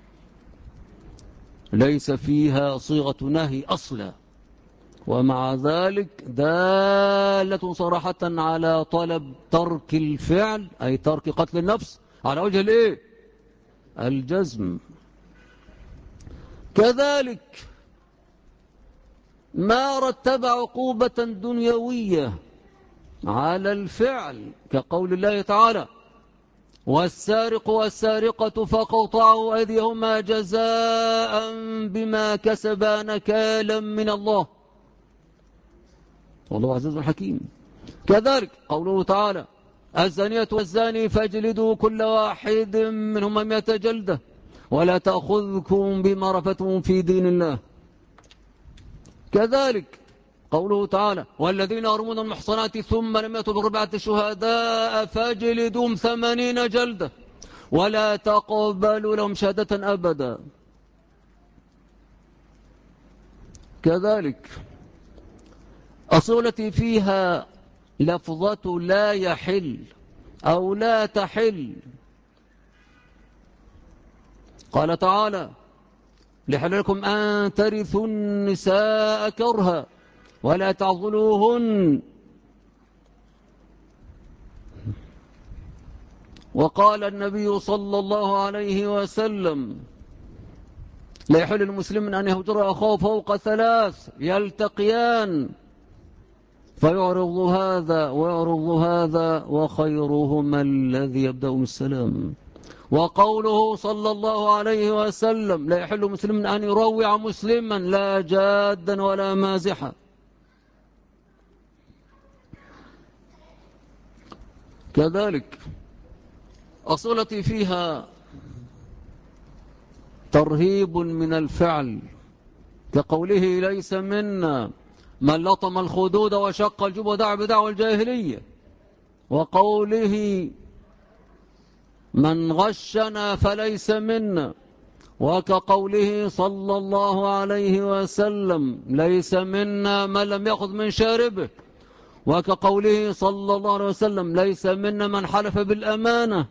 ليس فيها صيغة نهي أصلا، ومع ذلك دالة صراحة على طلب ترك الفعل أي ترك قتل النفس على وجه الإيه؟ الجزم. كذلك ما رتب عقوبة دنيوية على الفعل كقول الله تعالى: والسارق والسارقة فاقطعوا أيديهما جزاء بما كسبا نكالا من الله والله عزيز حكيم. كذلك قوله تعالى: الزانية والزاني فاجلدوا كل واحد منهما 100 جلدة ولا تأخذكم بما رفتم في دين الله. كذلك قوله تعالى: والذين يرمون المحصنات ثم لم يأتوا ب4 شهداء فاجلدوهم 80 جلدة ولا تقبلوا لهم شهادة أبدا. كذلك الصورة التي فيها لفظة لا يحل أو لا تحل، قال تعالى: لحل لكم أن ترثوا النساء كرها ولا تعضلوهن. وقال النبي صلى الله عليه وسلم: لا يحل المسلم أن يهجر أخاه فوق 3 يلتقيان فيعرض هذا ويعرض هذا وخيرهما الذي يبدأ بالسلام. وقوله صلى الله عليه وسلم: لا يحل مسلم أن يروع مسلما لا جادا ولا مازحا. كذلك الصورة التي فيها ترهيب من الفعل كقوله: ليس منا من لطم الخدود وشق الجب ودعا بدعوى الجاهلية. وقوله: من غشنا فليس منا. وكقوله صلى الله عليه وسلم: ليس منا من لم يأخذ من شاربه. وكقوله صلى الله عليه وسلم: ليس منا من حلف بالأمانة.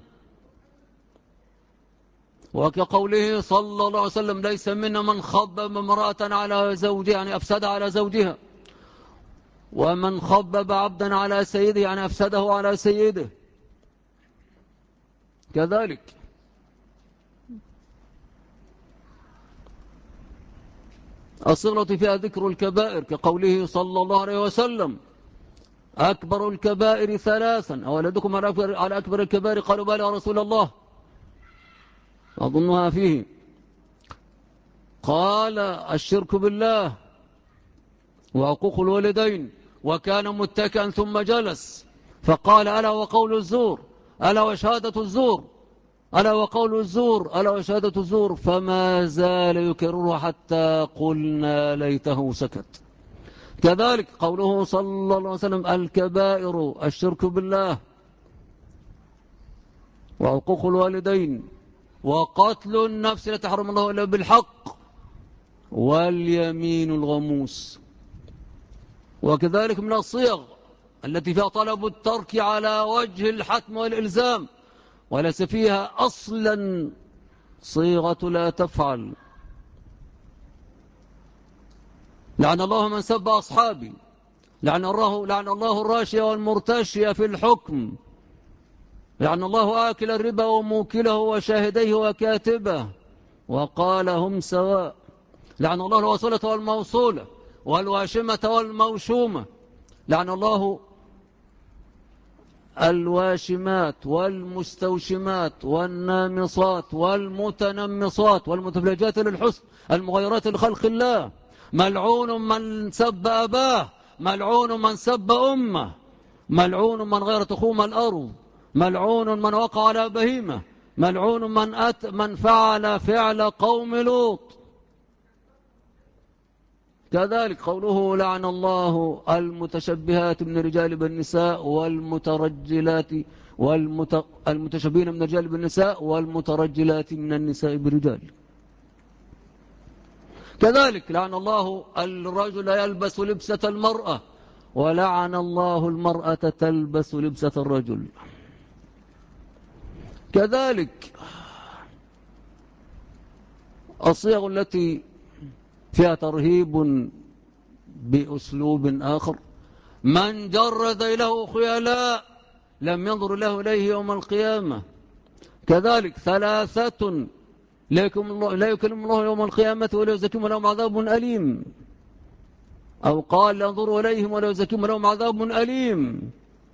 وكقوله صلى الله عليه وسلم: ليس منا من خبب امرأة على زوجها يعني أفسد على زوجها. ومن خبب عبدا على سيده يعني أفسده على سيده. كذلك الصيغة فيها ذكر الكبائر كقوله صلى الله عليه وسلم: أكبر الكبائر 3 أولدكم على أكبر الكبائر قالوا بلى يا رسول الله أظنها فيه قال: الشرك بالله وعقوق الوالدين. وكان متكئا ثم جلس فقال: ألا وقول الزور ألا وشهادة الزور ألا وقول الزور ألا وشهادة الزور، فما زال يكررها حتى قلنا ليته سكت. كذلك قوله صلى الله عليه وسلم: الكبائر الشرك بالله وعقوق الوالدين وقتل النفس التي حرم الله إلا بالحق واليمين الغموس. وكذلك من الصيغ التي فيها طلب الترك على وجه الحتم والإلزام وليس فيها أصلا صيغة لا تفعل: لعن الله من سب أصحابي، لعن الله الراشية والمرتشية في الحكم، لعن الله آكل الربا وموكله وشاهديه وكاتبه وقال هم سواء، لعن الله الواصلة والموصولة والواشمة والموشومة، لعن الله الواشمات والمستوشمات والنامصات والمتنمصات والمتفلجات للحسن المغيرات لخلق الله، ملعون من سب أباه، ملعون من سب أمه، ملعون من غيرت خوم الأرض، ملعون من وقع على بهيمة، ملعون من فعل فعل قوم لوط. كذلك قوله: لعن الله المتشبهات من الرجال بالنساء والمترجلات المتشبهين من الرجال بالنساء والمترجلات من النساء بالرجال. كذلك لعن الله الرجل يلبس لبسة المرأة ولعن الله المرأة تلبس لبسة الرجل. كذلك الصيغ التي فيها ترهيب بأسلوب آخر: من جرد له خيلاء لم ينظر له إليه يوم القيامة. كذلك 3 لا يكلم الله يوم القيامة ولا يزكيهم ولهم عذاب أليم، أو قال لا ينظر إليهم ولا يزكيهم ولهم عذاب أليم.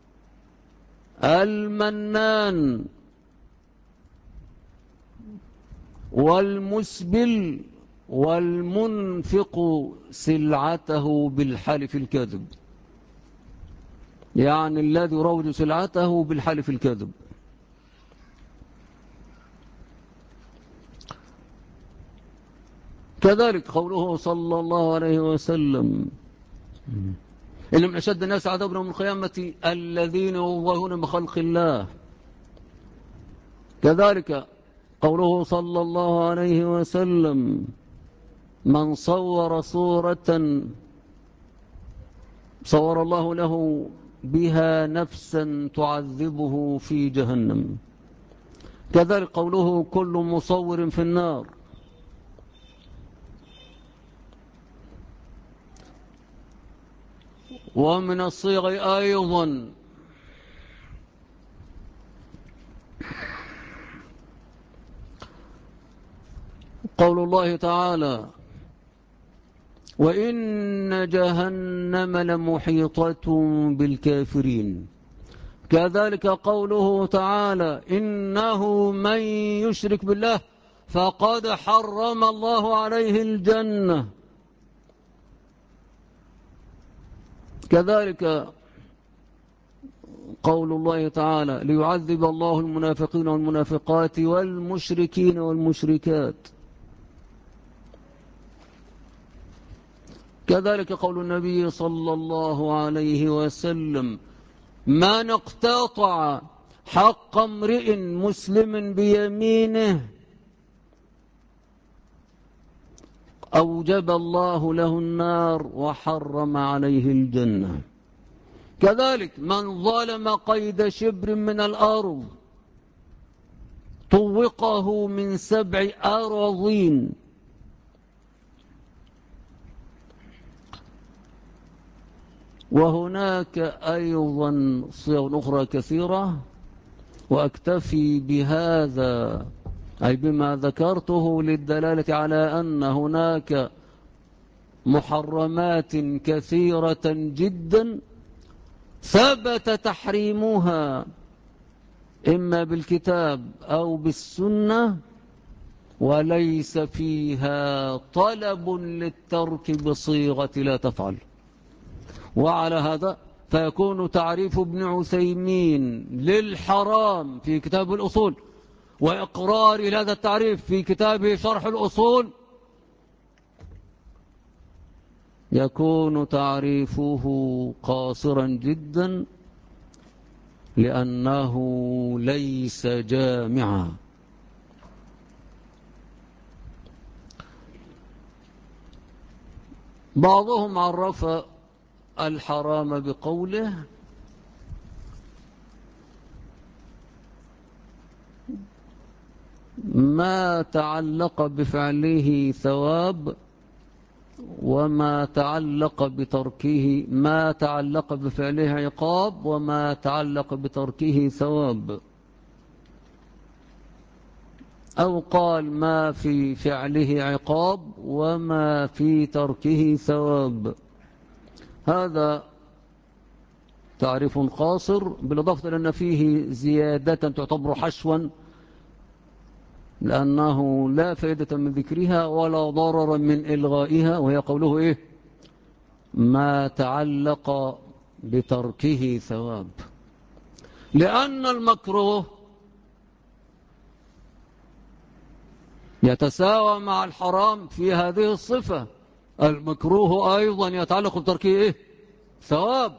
المنان والمسبل والمنفق سلعته بالحلف الكاذب، يعني الذي يروج سلعته بالحلف الكاذب. كذلك قوله صلى الله عليه وسلم إن من أشد الناس عذابا يوم القيامة الذين يضاهون بخلق الله. كذلك قوله صلى الله عليه وسلم من صور صورة صور الله له بها نفسا تعذبه في جهنم. كذلك قوله كل مصور في النار. ومن الصيغ أيضا قول الله تعالى وإن جهنم لمحيطة بالكافرين. كذلك قوله تعالى إنه من يشرك بالله فقد حرم الله عليه الجنة. كذلك قول الله تعالى ليعذب الله المنافقين والمنافقات والمشركين والمشركات. كذلك قول النبي صلى الله عليه وسلم من اقتطع حق امرئ مسلم بيمينه أوجب الله له النار وحرم عليه الجنة. كذلك من ظلم قيد شبر من الأرض طوقه من 7 أراضين. وهناك أيضا صيغ أخرى كثيرة، وأكتفي بهذا أي بما ذكرته للدلالة على أن هناك محرمات كثيرة جدا ثبت تحريمها إما بالكتاب أو بالسنة وليس فيها طلب للترك بصيغة لا تفعل. وعلى هذا فيكون تعريف ابن عثيمين للحرام في كتاب الأصول وإقرار هذا التعريف في كتابه شرح الأصول يكون تعريفه قاصرا جدا لأنه ليس جامعا. بعضهم عرف الحرام بقوله ما تعلق بفعله ثواب وما تعلق بتركه ما تعلق بفعله عقاب وما تعلق بتركه ثواب، أو قال ما في فعله عقاب وما في تركه ثواب. هذا تعريف قاصر، بالإضافة لأن فيه زيادة تعتبر حشوا لأنه لا فائدة من ذكرها ولا ضرر من إلغائها، وهي قوله إيه ما تعلق بتركه ثواب. لأن المكروه يتساوى مع الحرام في هذه الصفة، المكروه أيضا يتعلق بتركه إيه ثواب.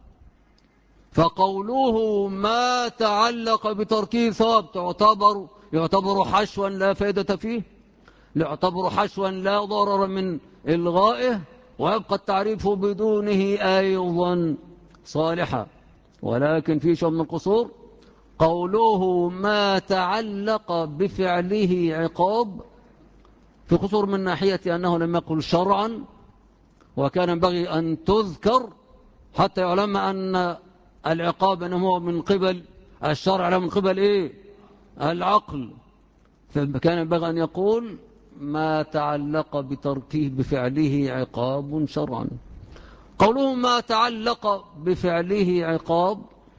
فقوله ما تعلق بتركه ثواب يعتبر حشوا لا فائدة فيه، يعتبر حشوا لا ضرر من إلغائه، ويبقى التعريف بدونه أيضا صالحا. ولكن في شيء من القصور قوله ما تعلق بفعله عقاب في قصور من ناحية أنه لم يقل شرعا، وكان ينبغي أن تذكر حتى يعلم أن العقاب أنه هو من قبل الشرع لا من قبل إيه العقل. فكان ينبغي أن يقول ما تعلق بتركه بفعله عقاب شرعا. قوله ما تعلق بفعله عقاب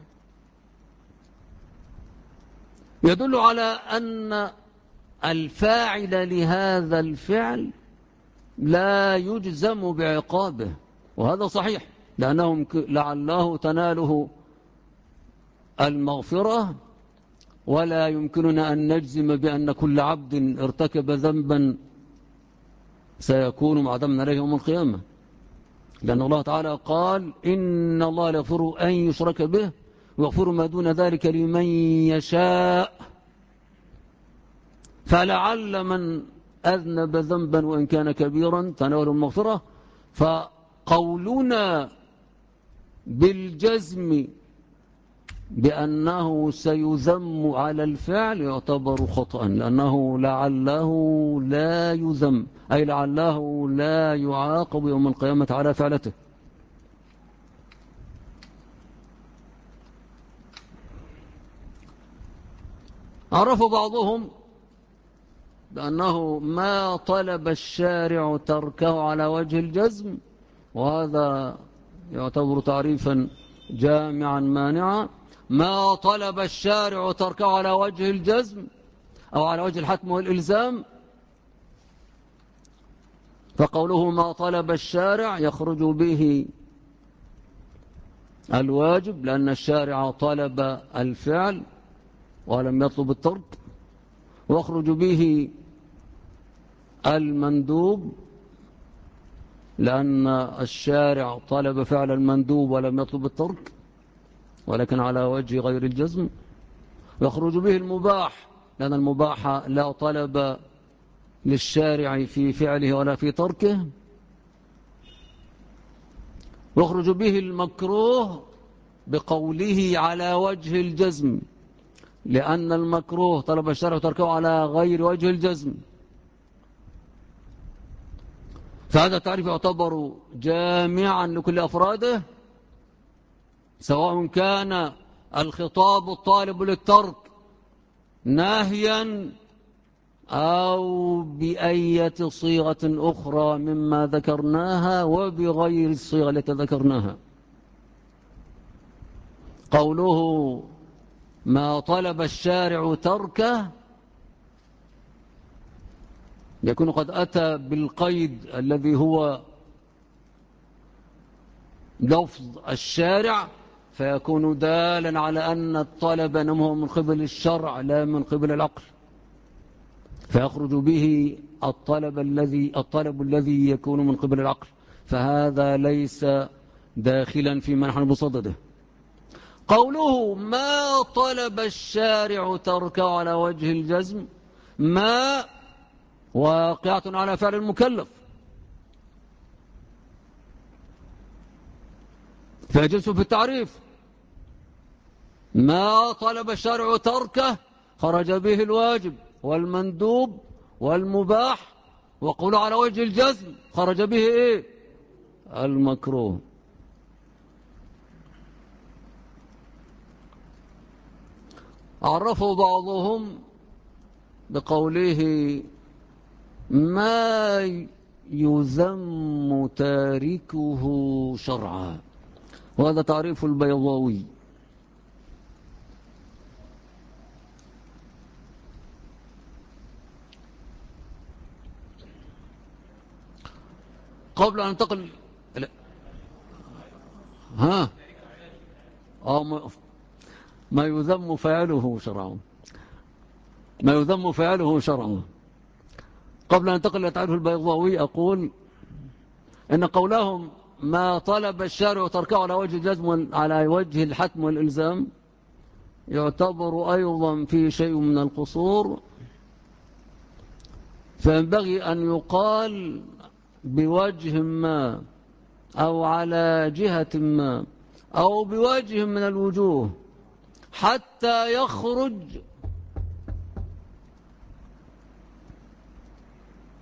يدل على أن الفاعل لهذا الفعل لا يجزم بعقابه، وهذا صحيح، لأنهم لعله تناله المغفرة، ولا يمكننا أن نجزم بأن كل عبد ارتكب ذنبا سيكون معدما عليه يوم القيامة، لأن الله تعالى قال إن الله لا يغفر أن يشرك به ويغفر ما دون ذلك لمن يشاء. فلعل من أذنب ذنبا وإن كان كبيرا تناول المغفرة، فقولنا بالجزم بأنه سيذم على الفعل يعتبر خطأ، لأنه لعله لا يذم، أي لعله لا يعاقب يوم القيامة على فعلته. عرف بعضهم بأنه ما طلب الشارع تركه على وجه الجزم، وهذا يعتبر تعريفا جامعا مانعا. ما طلب الشارع تركه على وجه الجزم أو على وجه الحتم والإلزام، فقوله ما طلب الشارع يخرج به الواجب، لأن الشارع طلب الفعل ولم يطلب الترك، واخرج به المندوب، لأن الشارع طلب فعل المندوب ولم يطلب الترك ولكن على وجه غير الجزم، ويخرج به المباح، لأن المباح لا طلب للشارع في فعله ولا في تركه، ويخرج به المكروه بقوله على وجه الجزم، لأن المكروه طلب الشارع تركه على غير وجه الجزم. فهذا التعريف يعتبر جامعا لكل أفراده، سواء كان الخطاب الطالب للترك ناهيا أو بأية صيغة أخرى مما ذكرناها وبغير الصيغة التي ذكرناها. قوله ما طلب الشارع تركه يكون قد أتى بالقيد الذي هو لفظ الشارع، فيكون دالا على أن الطلب نمو من قبل الشرع لا من قبل العقل، فيخرج به الطلب الذي يكون من قبل العقل، فهذا ليس داخلا فيما نحن بصدده. قوله ما طلب الشارع تركه على وجه الجزم، ما واقعة على فعل المكلف، فيجلس في التعريف. ما طلب الشارع تركه خرج به الواجب والمندوب والمباح، وقول على وجه الجزم خرج به إيه؟ المكروه. عرفوا بعضهم بقوله ما يذم تاركه شرعا، وهذا تعريف البيضاوي. قبل أن ننتقل ها ما يذم فعله شرعا، ما يذم فعله شرعا. قبل أن ننتقل إلى تعريف البيضاوي أقول إن قولهم ما طلب الشارع تركه على وجه الجزم على وجه الحتم والإلزام يعتبر أيضا في شيء من القصور، فينبغي أن يقال بوجه ما أو على جهة ما أو بوجه من الوجوه حتى يخرج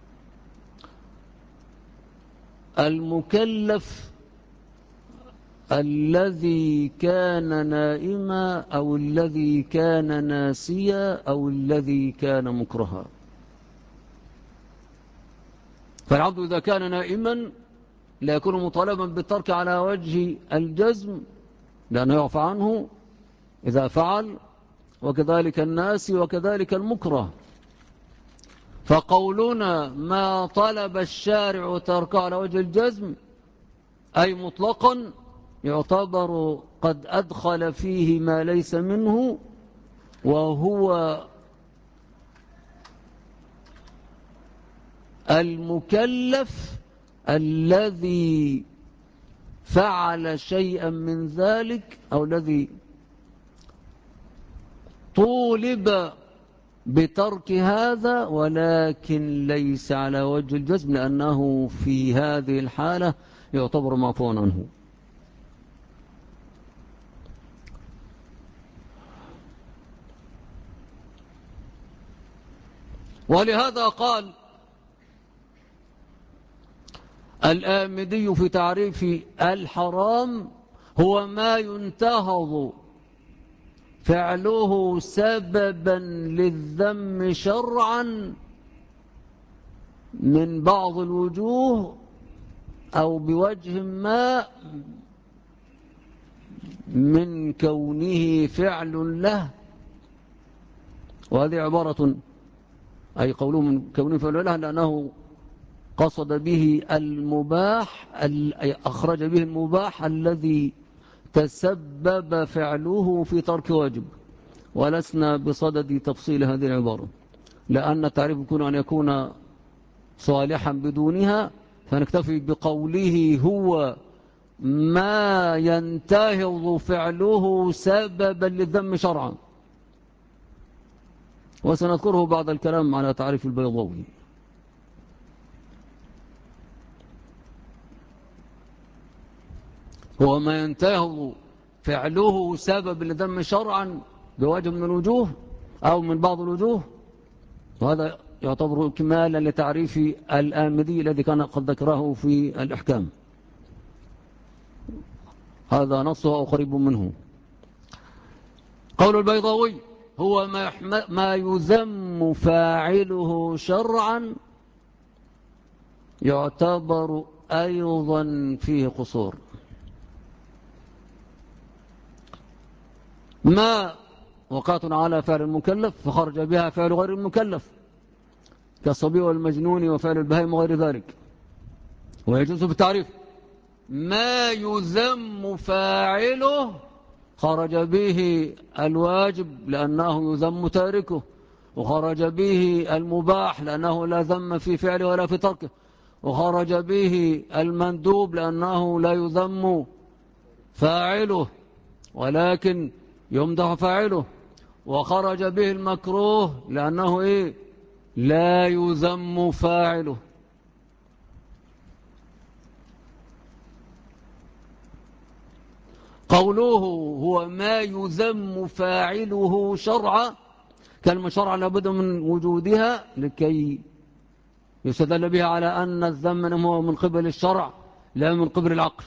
المكلف الذي كان نائما أو الذي كان ناسيا أو الذي كان مكرها. فالعبد إذا كان نائما لا يكون مطالبا بالترك على وجه الجزم لأنه يعفى عنه إذا فعل، وكذلك الناسي وكذلك المكره. فقولنا ما طلب الشارع تركه على وجه الجزم أي مطلقا يعتبر قد أدخل فيه ما ليس منه، وهو المكلف الذي فعل شيئا من ذلك أو الذي طولب بترك هذا ولكن ليس على وجه الجزم، لأنه في هذه الحالة يعتبر معفوا عنه. ولهذا قال الآمدي في تعريف الحرام هو ما ينتهض فعله سببا للذم شرعا من بعض الوجوه أو بوجه ما من كونه فعل له. وهذه عبارة أي قوله من كونه فعل له لأنه قصد به المباح، أي أخرج به المباح الذي تسبب فعله في ترك واجب. ولسنا بصدد تفصيل هذه العبارة لأن التعريف يكون أن يكون صالحا بدونها، فنكتفي بقوله هو ما ينتهض فعله سببا للذم شرعا، وسنذكره بعد الكلام على تعريف البيضاوي. هو ما ينتهض فعله سبب للذم شرعا بوجه من الوجوه أو من بعض الوجوه، وهذا يعتبر كمالا لتعريف الآمدي الذي كان قد ذكره في الإحكام. هذا نصه أو قريب منه. قول البيضاوي هو ما يذم فاعله شرعا يعتبر أيضا فيه قصور. ما وقعت على فعل المكلف فخرج بها فعل غير المكلف كالصبي والمجنون وفعل البهائم وغير ذلك، ويجوز في التعريف ما يذم فاعله خرج به الواجب لأنه يذم تاركه، وخرج به المباح لأنه لا ذم في فعله ولا في تركه، وخرج به المندوب لأنه لا يذم فاعله ولكن يمدح فاعله، وخرج به المكروه لأنه لا يذم فاعله. قوله هو ما يذم فاعله شرعا، كلمة شرعا لابد من وجودها لكي يستدل بها على أن الذم هو من قبل الشرع لا من قبل العقل.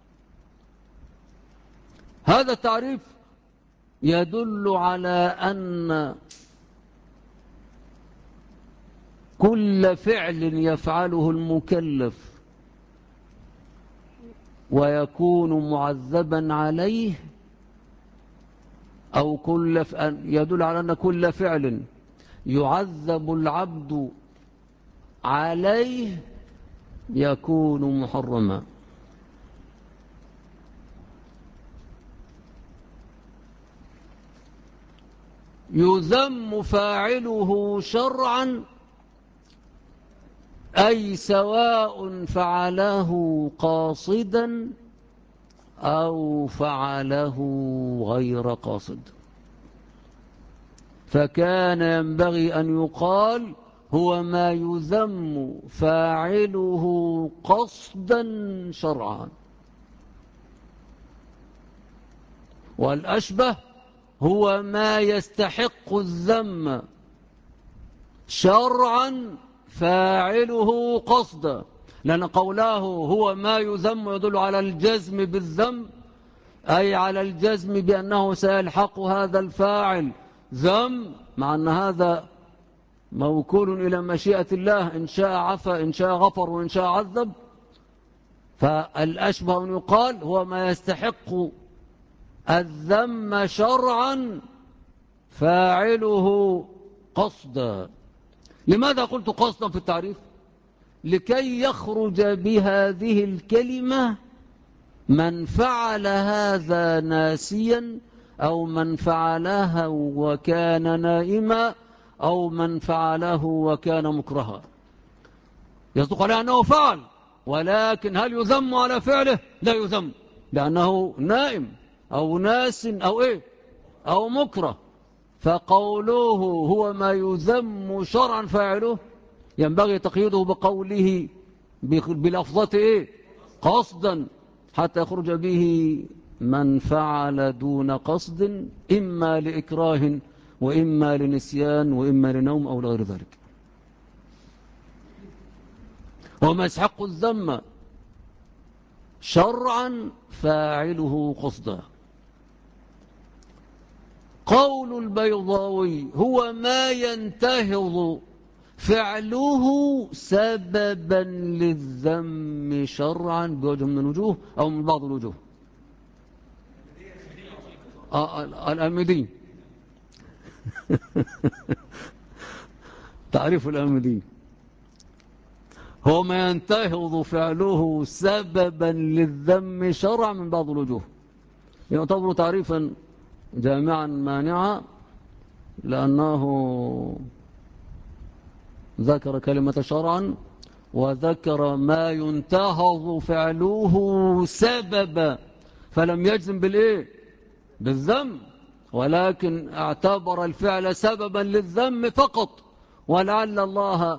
هذا التعريف يدل على أن كل فعل يفعله المكلف ويكون معذبا عليه أو يدل على أن كل فعل يعذب العبد عليه يكون محرما. يذم فاعله شرعا أي سواء فعله قاصدا أو فعله غير قاصد، فكان ينبغي أن يقال هو ما يذم فاعله قصدا شرعا، والأشبه هو ما يستحق الذم شرعا فاعله قصدا، لأن قوله هو ما يذم يدل على الجزم بالذم أي على الجزم بأنه سيلحق هذا الفاعل ذم، مع أن هذا موكول إلى مشيئة الله، إن شاء عفى إن شاء غفر وإن شاء عذب. فالأشبه أن يقال هو ما يستحق الذم شرعا فاعله قصدا. لماذا قلت قصدا في التعريف؟ لكي يخرج بهذه الكلمة من فعل هذا ناسيا، أو من فعلها وكان نائما، أو من فعله وكان مكرها. يصدق عليه أنه فعل، ولكن هل يذم على فعله؟ لا يذم، لأنه نائم أو ناس أو إيه أو مكره. فقوله هو ما يذم شرعا فاعله ينبغي تقييده بقوله بلفظة إيه؟ قصدا، حتى يخرج به من فعل دون قصد، إما لإكراه وإما لنسيان وإما لنوم أو لغير ذلك. وما يسحق الذم شرعا فاعله قصدا. قول البيضاوي هو ما ينتهض فعله سببا للذم شرعا بوجه من الوجوه أو من بعض الوجوه. الأمدي تعريف الأمدي هو ما ينتهض فعله سببا للذم شرعا من بعض الوجوه. يعتبر تعريفا جامعا مانعا، لأنه ذكر كلمة شرعا وذكر ما ينتهض فعله سببا، فلم يجزم بالإيه؟ بالذم، ولكن اعتبر الفعل سببا للذم فقط، ولعل الله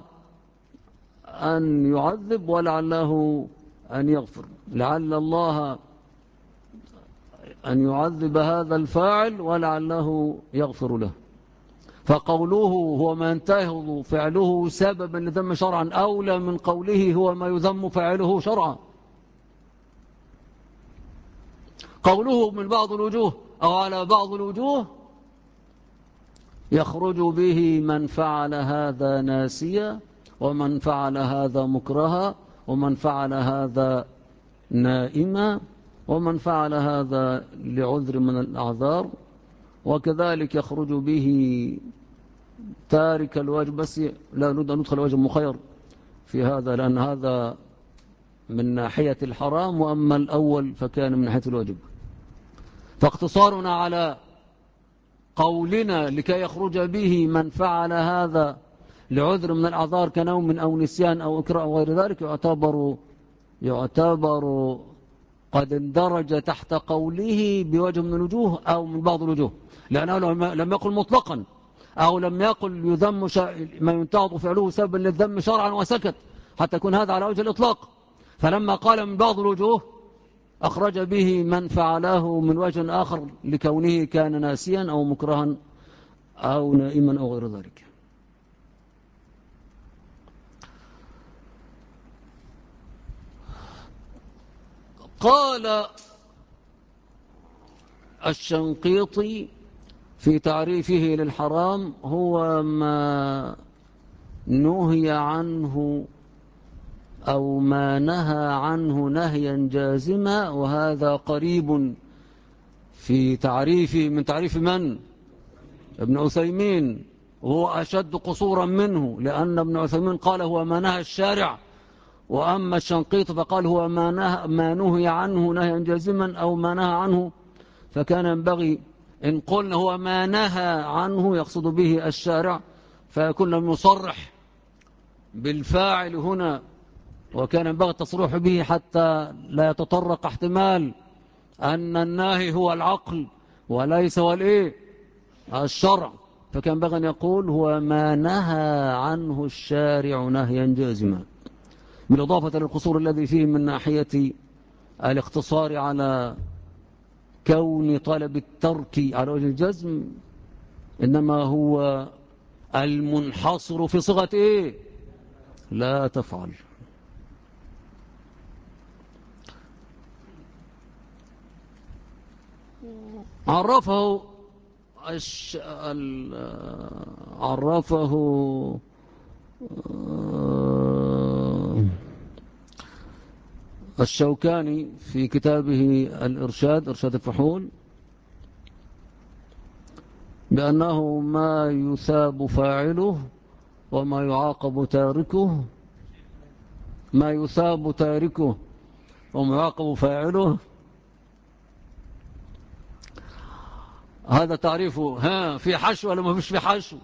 أن يعذب ولعله أن يغفر، لعل الله أن يعذب هذا الفاعل ولعله يغفر له. فقوله هو ما ينتهض فعله سببا لذم شرعا أولى من قوله هو ما يذم فعله شرعا. قوله من بعض الوجوه أو على بعض الوجوه يخرج به من فعل هذا ناسيا، ومن فعل هذا مكرها، ومن فعل هذا نائما، ومن فعل هذا لعذر من الأعذار، وكذلك يخرج به تارك الواجب. بس لا نريد أن ندخل واجب مخير في هذا، لأن هذا من ناحية الحرام، وأما الأول فكان من ناحية الواجب. فاقتصارنا على قولنا لكي يخرج به من فعل هذا لعذر من الأعذار كنوم أو نسيان أو إكراه أو غير ذلك يعتبر قد اندرج تحت قوله بوجه من الوجوه أو من بعض الوجوه، لأنه لم يقل مطلقا، أو لم يقل يذم ما ينتهض فعله سببا للذم شرعا وسكت، حتى يكون هذا على وجه الإطلاق. فلما قال من بعض الوجوه أخرج به من فعله من وجه آخر لكونه كان ناسيا أو مكرها أو نائما أو غير ذلك. قال الشنقيطي في تعريفه للحرام هو ما نهي عنه أو ما نهى عنه نهيا جازما، وهذا قريب في تعريفه من تعريف من؟ ابن عثيمين، وهو أشد قصورا منه، لأن ابن عثيمين قال هو ما نهى الشارع، وأما الشنقيط فقال هو ما نهي عنه نهيا جازما أو ما نهى عنه. فكان ينبغي إن قلنا هو ما نهى عنه يقصد به الشارع فيكون لم يصرح بالفاعل هنا، وكان ينبغي التصريح به حتى لا يتطرق احتمال أن الناهي هو العقل وليس هو الإيه؟ الشرع. فكان ينبغي أن يقول هو ما نهى عنه الشارع نهيا جازما، بالإضافة للقصور الذي فيه من ناحية الاقتصار على كون طلب الترك على وجه الجزم، إنما هو المنحصر في صيغة إيه؟ لا تفعل. عرفه عرفه الشوكاني في كتابه الإرشاد، إرشاد الفحول، بأنه ما يثاب فاعله وما يعاقب تاركه. ما يثاب تاركه وما يعاقب فاعله، هذا تعريفه. ها، في حشو ولا ما فيش في حشو؟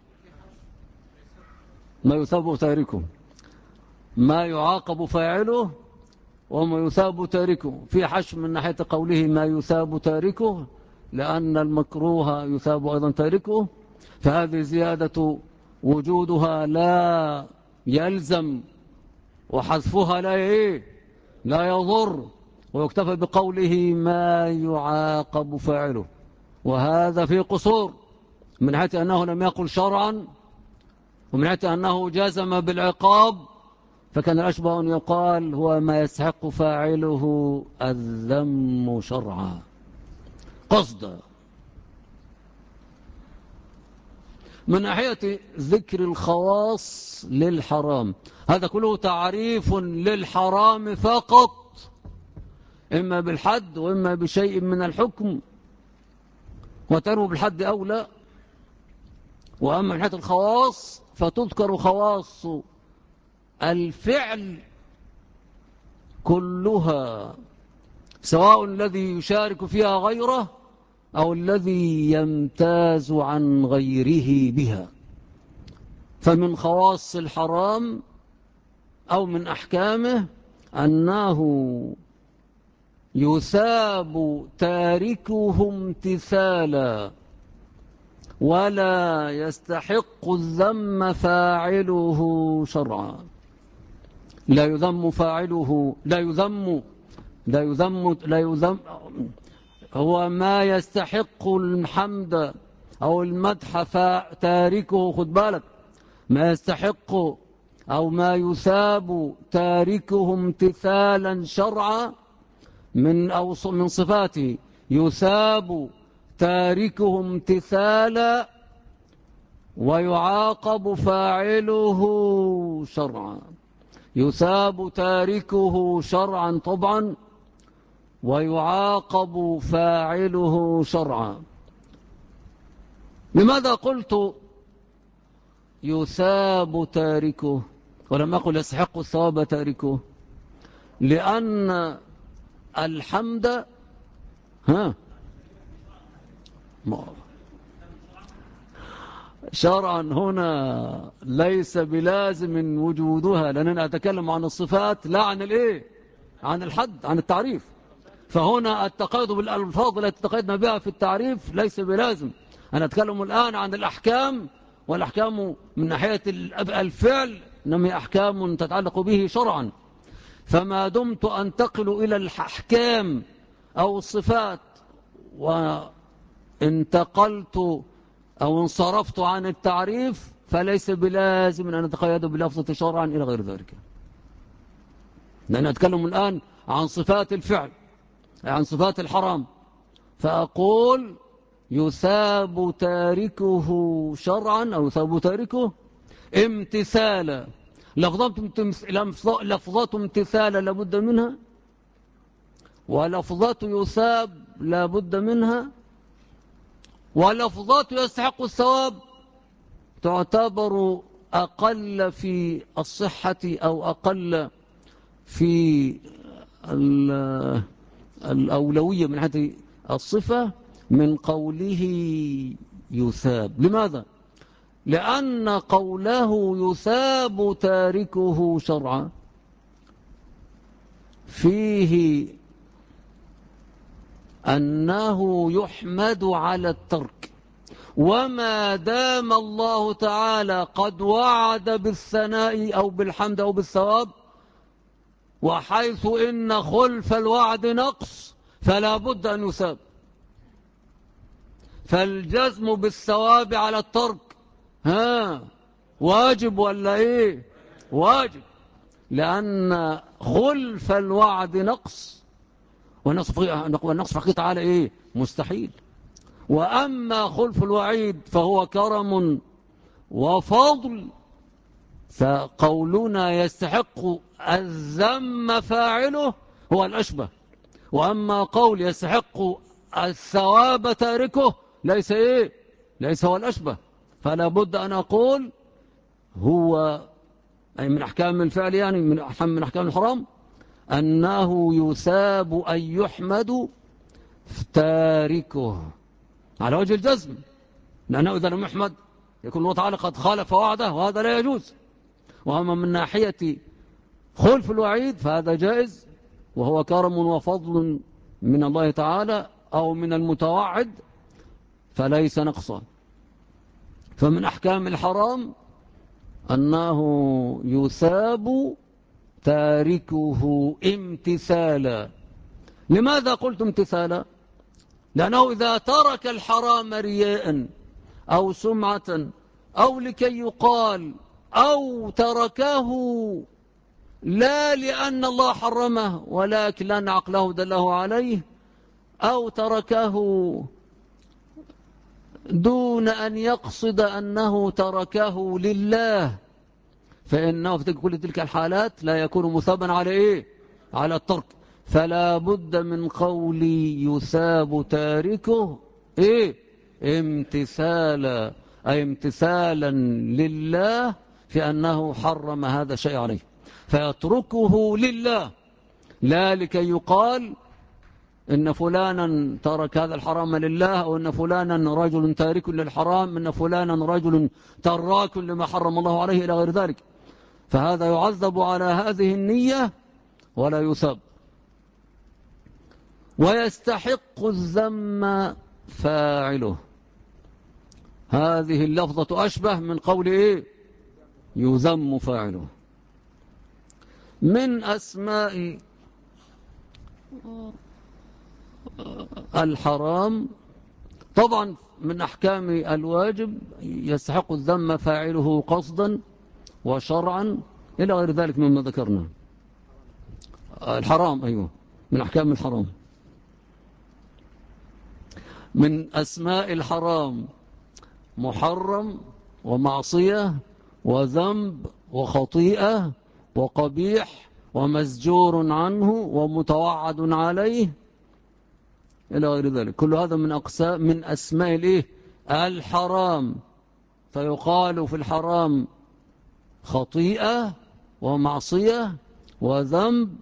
ما يثاب تاركه، ما يعاقب فاعله وما يثاب تاركه. في حشو من ناحية قوله ما يثاب تاركه، لأن المكروه يثاب أيضا تاركه، فهذه زيادة وجودها لا يلزم، وحذفها لا يضر، ويكتفى بقوله ما يعاقب فاعله. وهذا في قصور من ناحية أنه لم يقل شرعا، ومن ناحية أنه جزم بالعقاب، فكان الأشبه أن يقال هو ما يستحق فاعله الذم شرعا قصدا. من ناحية ذكر الخواص للحرام، هذا كله تعريف للحرام فقط، إما بالحد وإما بشيء من الحكم، وتنو بالحد أولى. وأما من ناحية الخواص فتذكر خواص الفعل كلها، سواء الذي يشارك فيها غيره أو الذي يمتاز عن غيره بها. فمن خواص الحرام أو من أحكامه أنه يثاب تاركه امتثالا، ولا يستحق الذم فاعله شرعا. لا يذم فاعله، لا يذم هو ما يستحق الحمد أو المدح تاركه. خد بالك، ما يستحق أو ما يثاب تاركه امتثالا شرعا من صفاته يثاب تاركه امتثالا ويعاقب فاعله شرعا. يثاب تاركه شرعا طبعا، ويعاقب فاعله شرعا. لماذا قلت يثاب تاركه ولم أقل يستحق الثواب تاركه؟ لأن الحمد شرعا هنا ليس بلازم وجودها، لأننا أتكلم عن الصفات لا عن عن الحد، عن التعريف. فهنا التقيد بالألفاظ التي تقيدنا بها في التعريف ليس بلازم. أنا أتكلم الآن عن الأحكام، والأحكام من ناحية الفعل إنما أحكام تتعلق به شرعا. فما دمت أنتقل إلى الأحكام أو الصفات وانتقلت أو انصرفت عن التعريف، فليس بلازم أن أتقيد بلفظة شرعا إلى غير ذلك، لأن أتكلم الآن عن صفات الفعل، عن صفات الحرام، فأقول يثاب تاركه شرعا أو يثاب تاركه امتثالا. لفظات امتثالا لابد منها، ولفظات يثاب لابد منها، ولفظات يستحق الثواب تعتبر أقل في الصحة أو أقل في الأولوية من هذه الصفة من قوله يثاب. لماذا؟ لأن قوله يثاب تاركه شرعا فيه أنه يحمد على الترك، وما دام الله تعالى قد وعد بالثناء أو بالحمد أو بالثواب، وحيث إن خلف الوعد نقص فلا بد أن يثاب. فالجزم بالثواب على الترك واجب ولا واجب، لأن خلف الوعد نقص، والنقص في حقه تعالى إيه؟ مستحيل. وأما خلف الوعيد فهو كرم وفضل، فقولنا يستحق الذم فاعله هو الأشبه، وأما قول يستحق الثواب تاركه ليس إيه؟ ليس هو الأشبه. فلا بد أن أقول هو أي من أحكام الفعل، يعني من أحكام الحرام، أنه يثاب أن يحمد تاركه على وجه الجزم، لأنه إذا لم يحمد يكون الله تعالى قد خالف وعده، وهذا لا يجوز. وأما من ناحية خلف الوعيد فهذا جائز، وهو كرم وفضل من الله تعالى أو من المتوعد، فليس نقصا. فمن أحكام الحرام أنه يثاب تاركه امتثالا. لماذا قلت امتثالا؟ لأنه إذا ترك الحرام رياء أو سمعة أو لكي يقال، أو تركه لا لأن الله حرمه ولكن لأن عقله دله عليه، أو تركه دون أن يقصد أنه تركه لله، فإنه في كل تلك الحالات لا يكون مثابا على إيه؟ على الترك. فلا بد من قول يثاب تاركه إيه؟ امتثالا، أي امتثالا لله في أنه حرم هذا الشيء عليه، فيتركه لله لا لكي يقال إن فلانا ترك هذا الحرام لله، أو إن فلانا رجل تارك للحرام، إن فلانا رجل تراك لما حرم الله عليه إلى غير ذلك. فهذا يعذب على هذه النية ولا يثاب. ويستحق الذم فاعله، هذه اللفظة أشبه من قول إيه؟ يذم فاعله. من أسماء الحرام طبعا من أحكام الواجب يستحق الذم فاعله قصدا وشرعا إلى غير ذلك مما ذكرنا. الحرام أيوه من أحكام الحرام. من أسماء الحرام محرم ومعصية وذنب وخطيئة وقبيح ومزجور عنه ومتوعد عليه إلى غير ذلك. كل هذا من أسماء الإيه؟ الحرام. فيقال في الحرام خطيئة ومعصية وذنب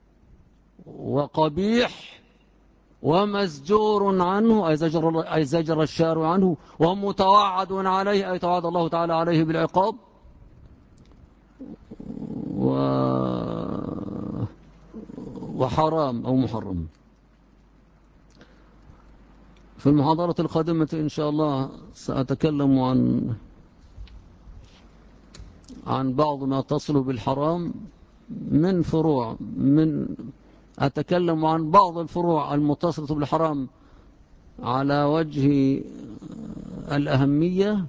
وقبيح ومزجور عنه أي زجر الشارع عنه، ومتوعد عليه أي توعد الله تعالى عليه بالعقاب، وحرام أو محرم. في المحاضرة القادمة إن شاء الله سأتكلم عن بعض ما تصل بالحرام من فروع، أتكلم عن بعض الفروع المتصلة بالحرام على وجه الأهمية،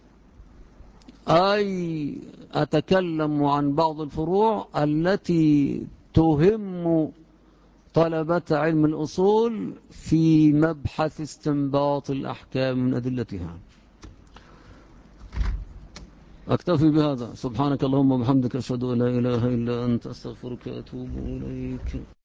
أي أتكلم عن بعض الفروع التي تهم طلبة علم الأصول في مبحث استنباط الأحكام من أدلتها. أكتفي بهذا. سبحانك اللهم وبحمدك أشهد أن لا إله إلا أنت أستغفرك وأتوب إليك.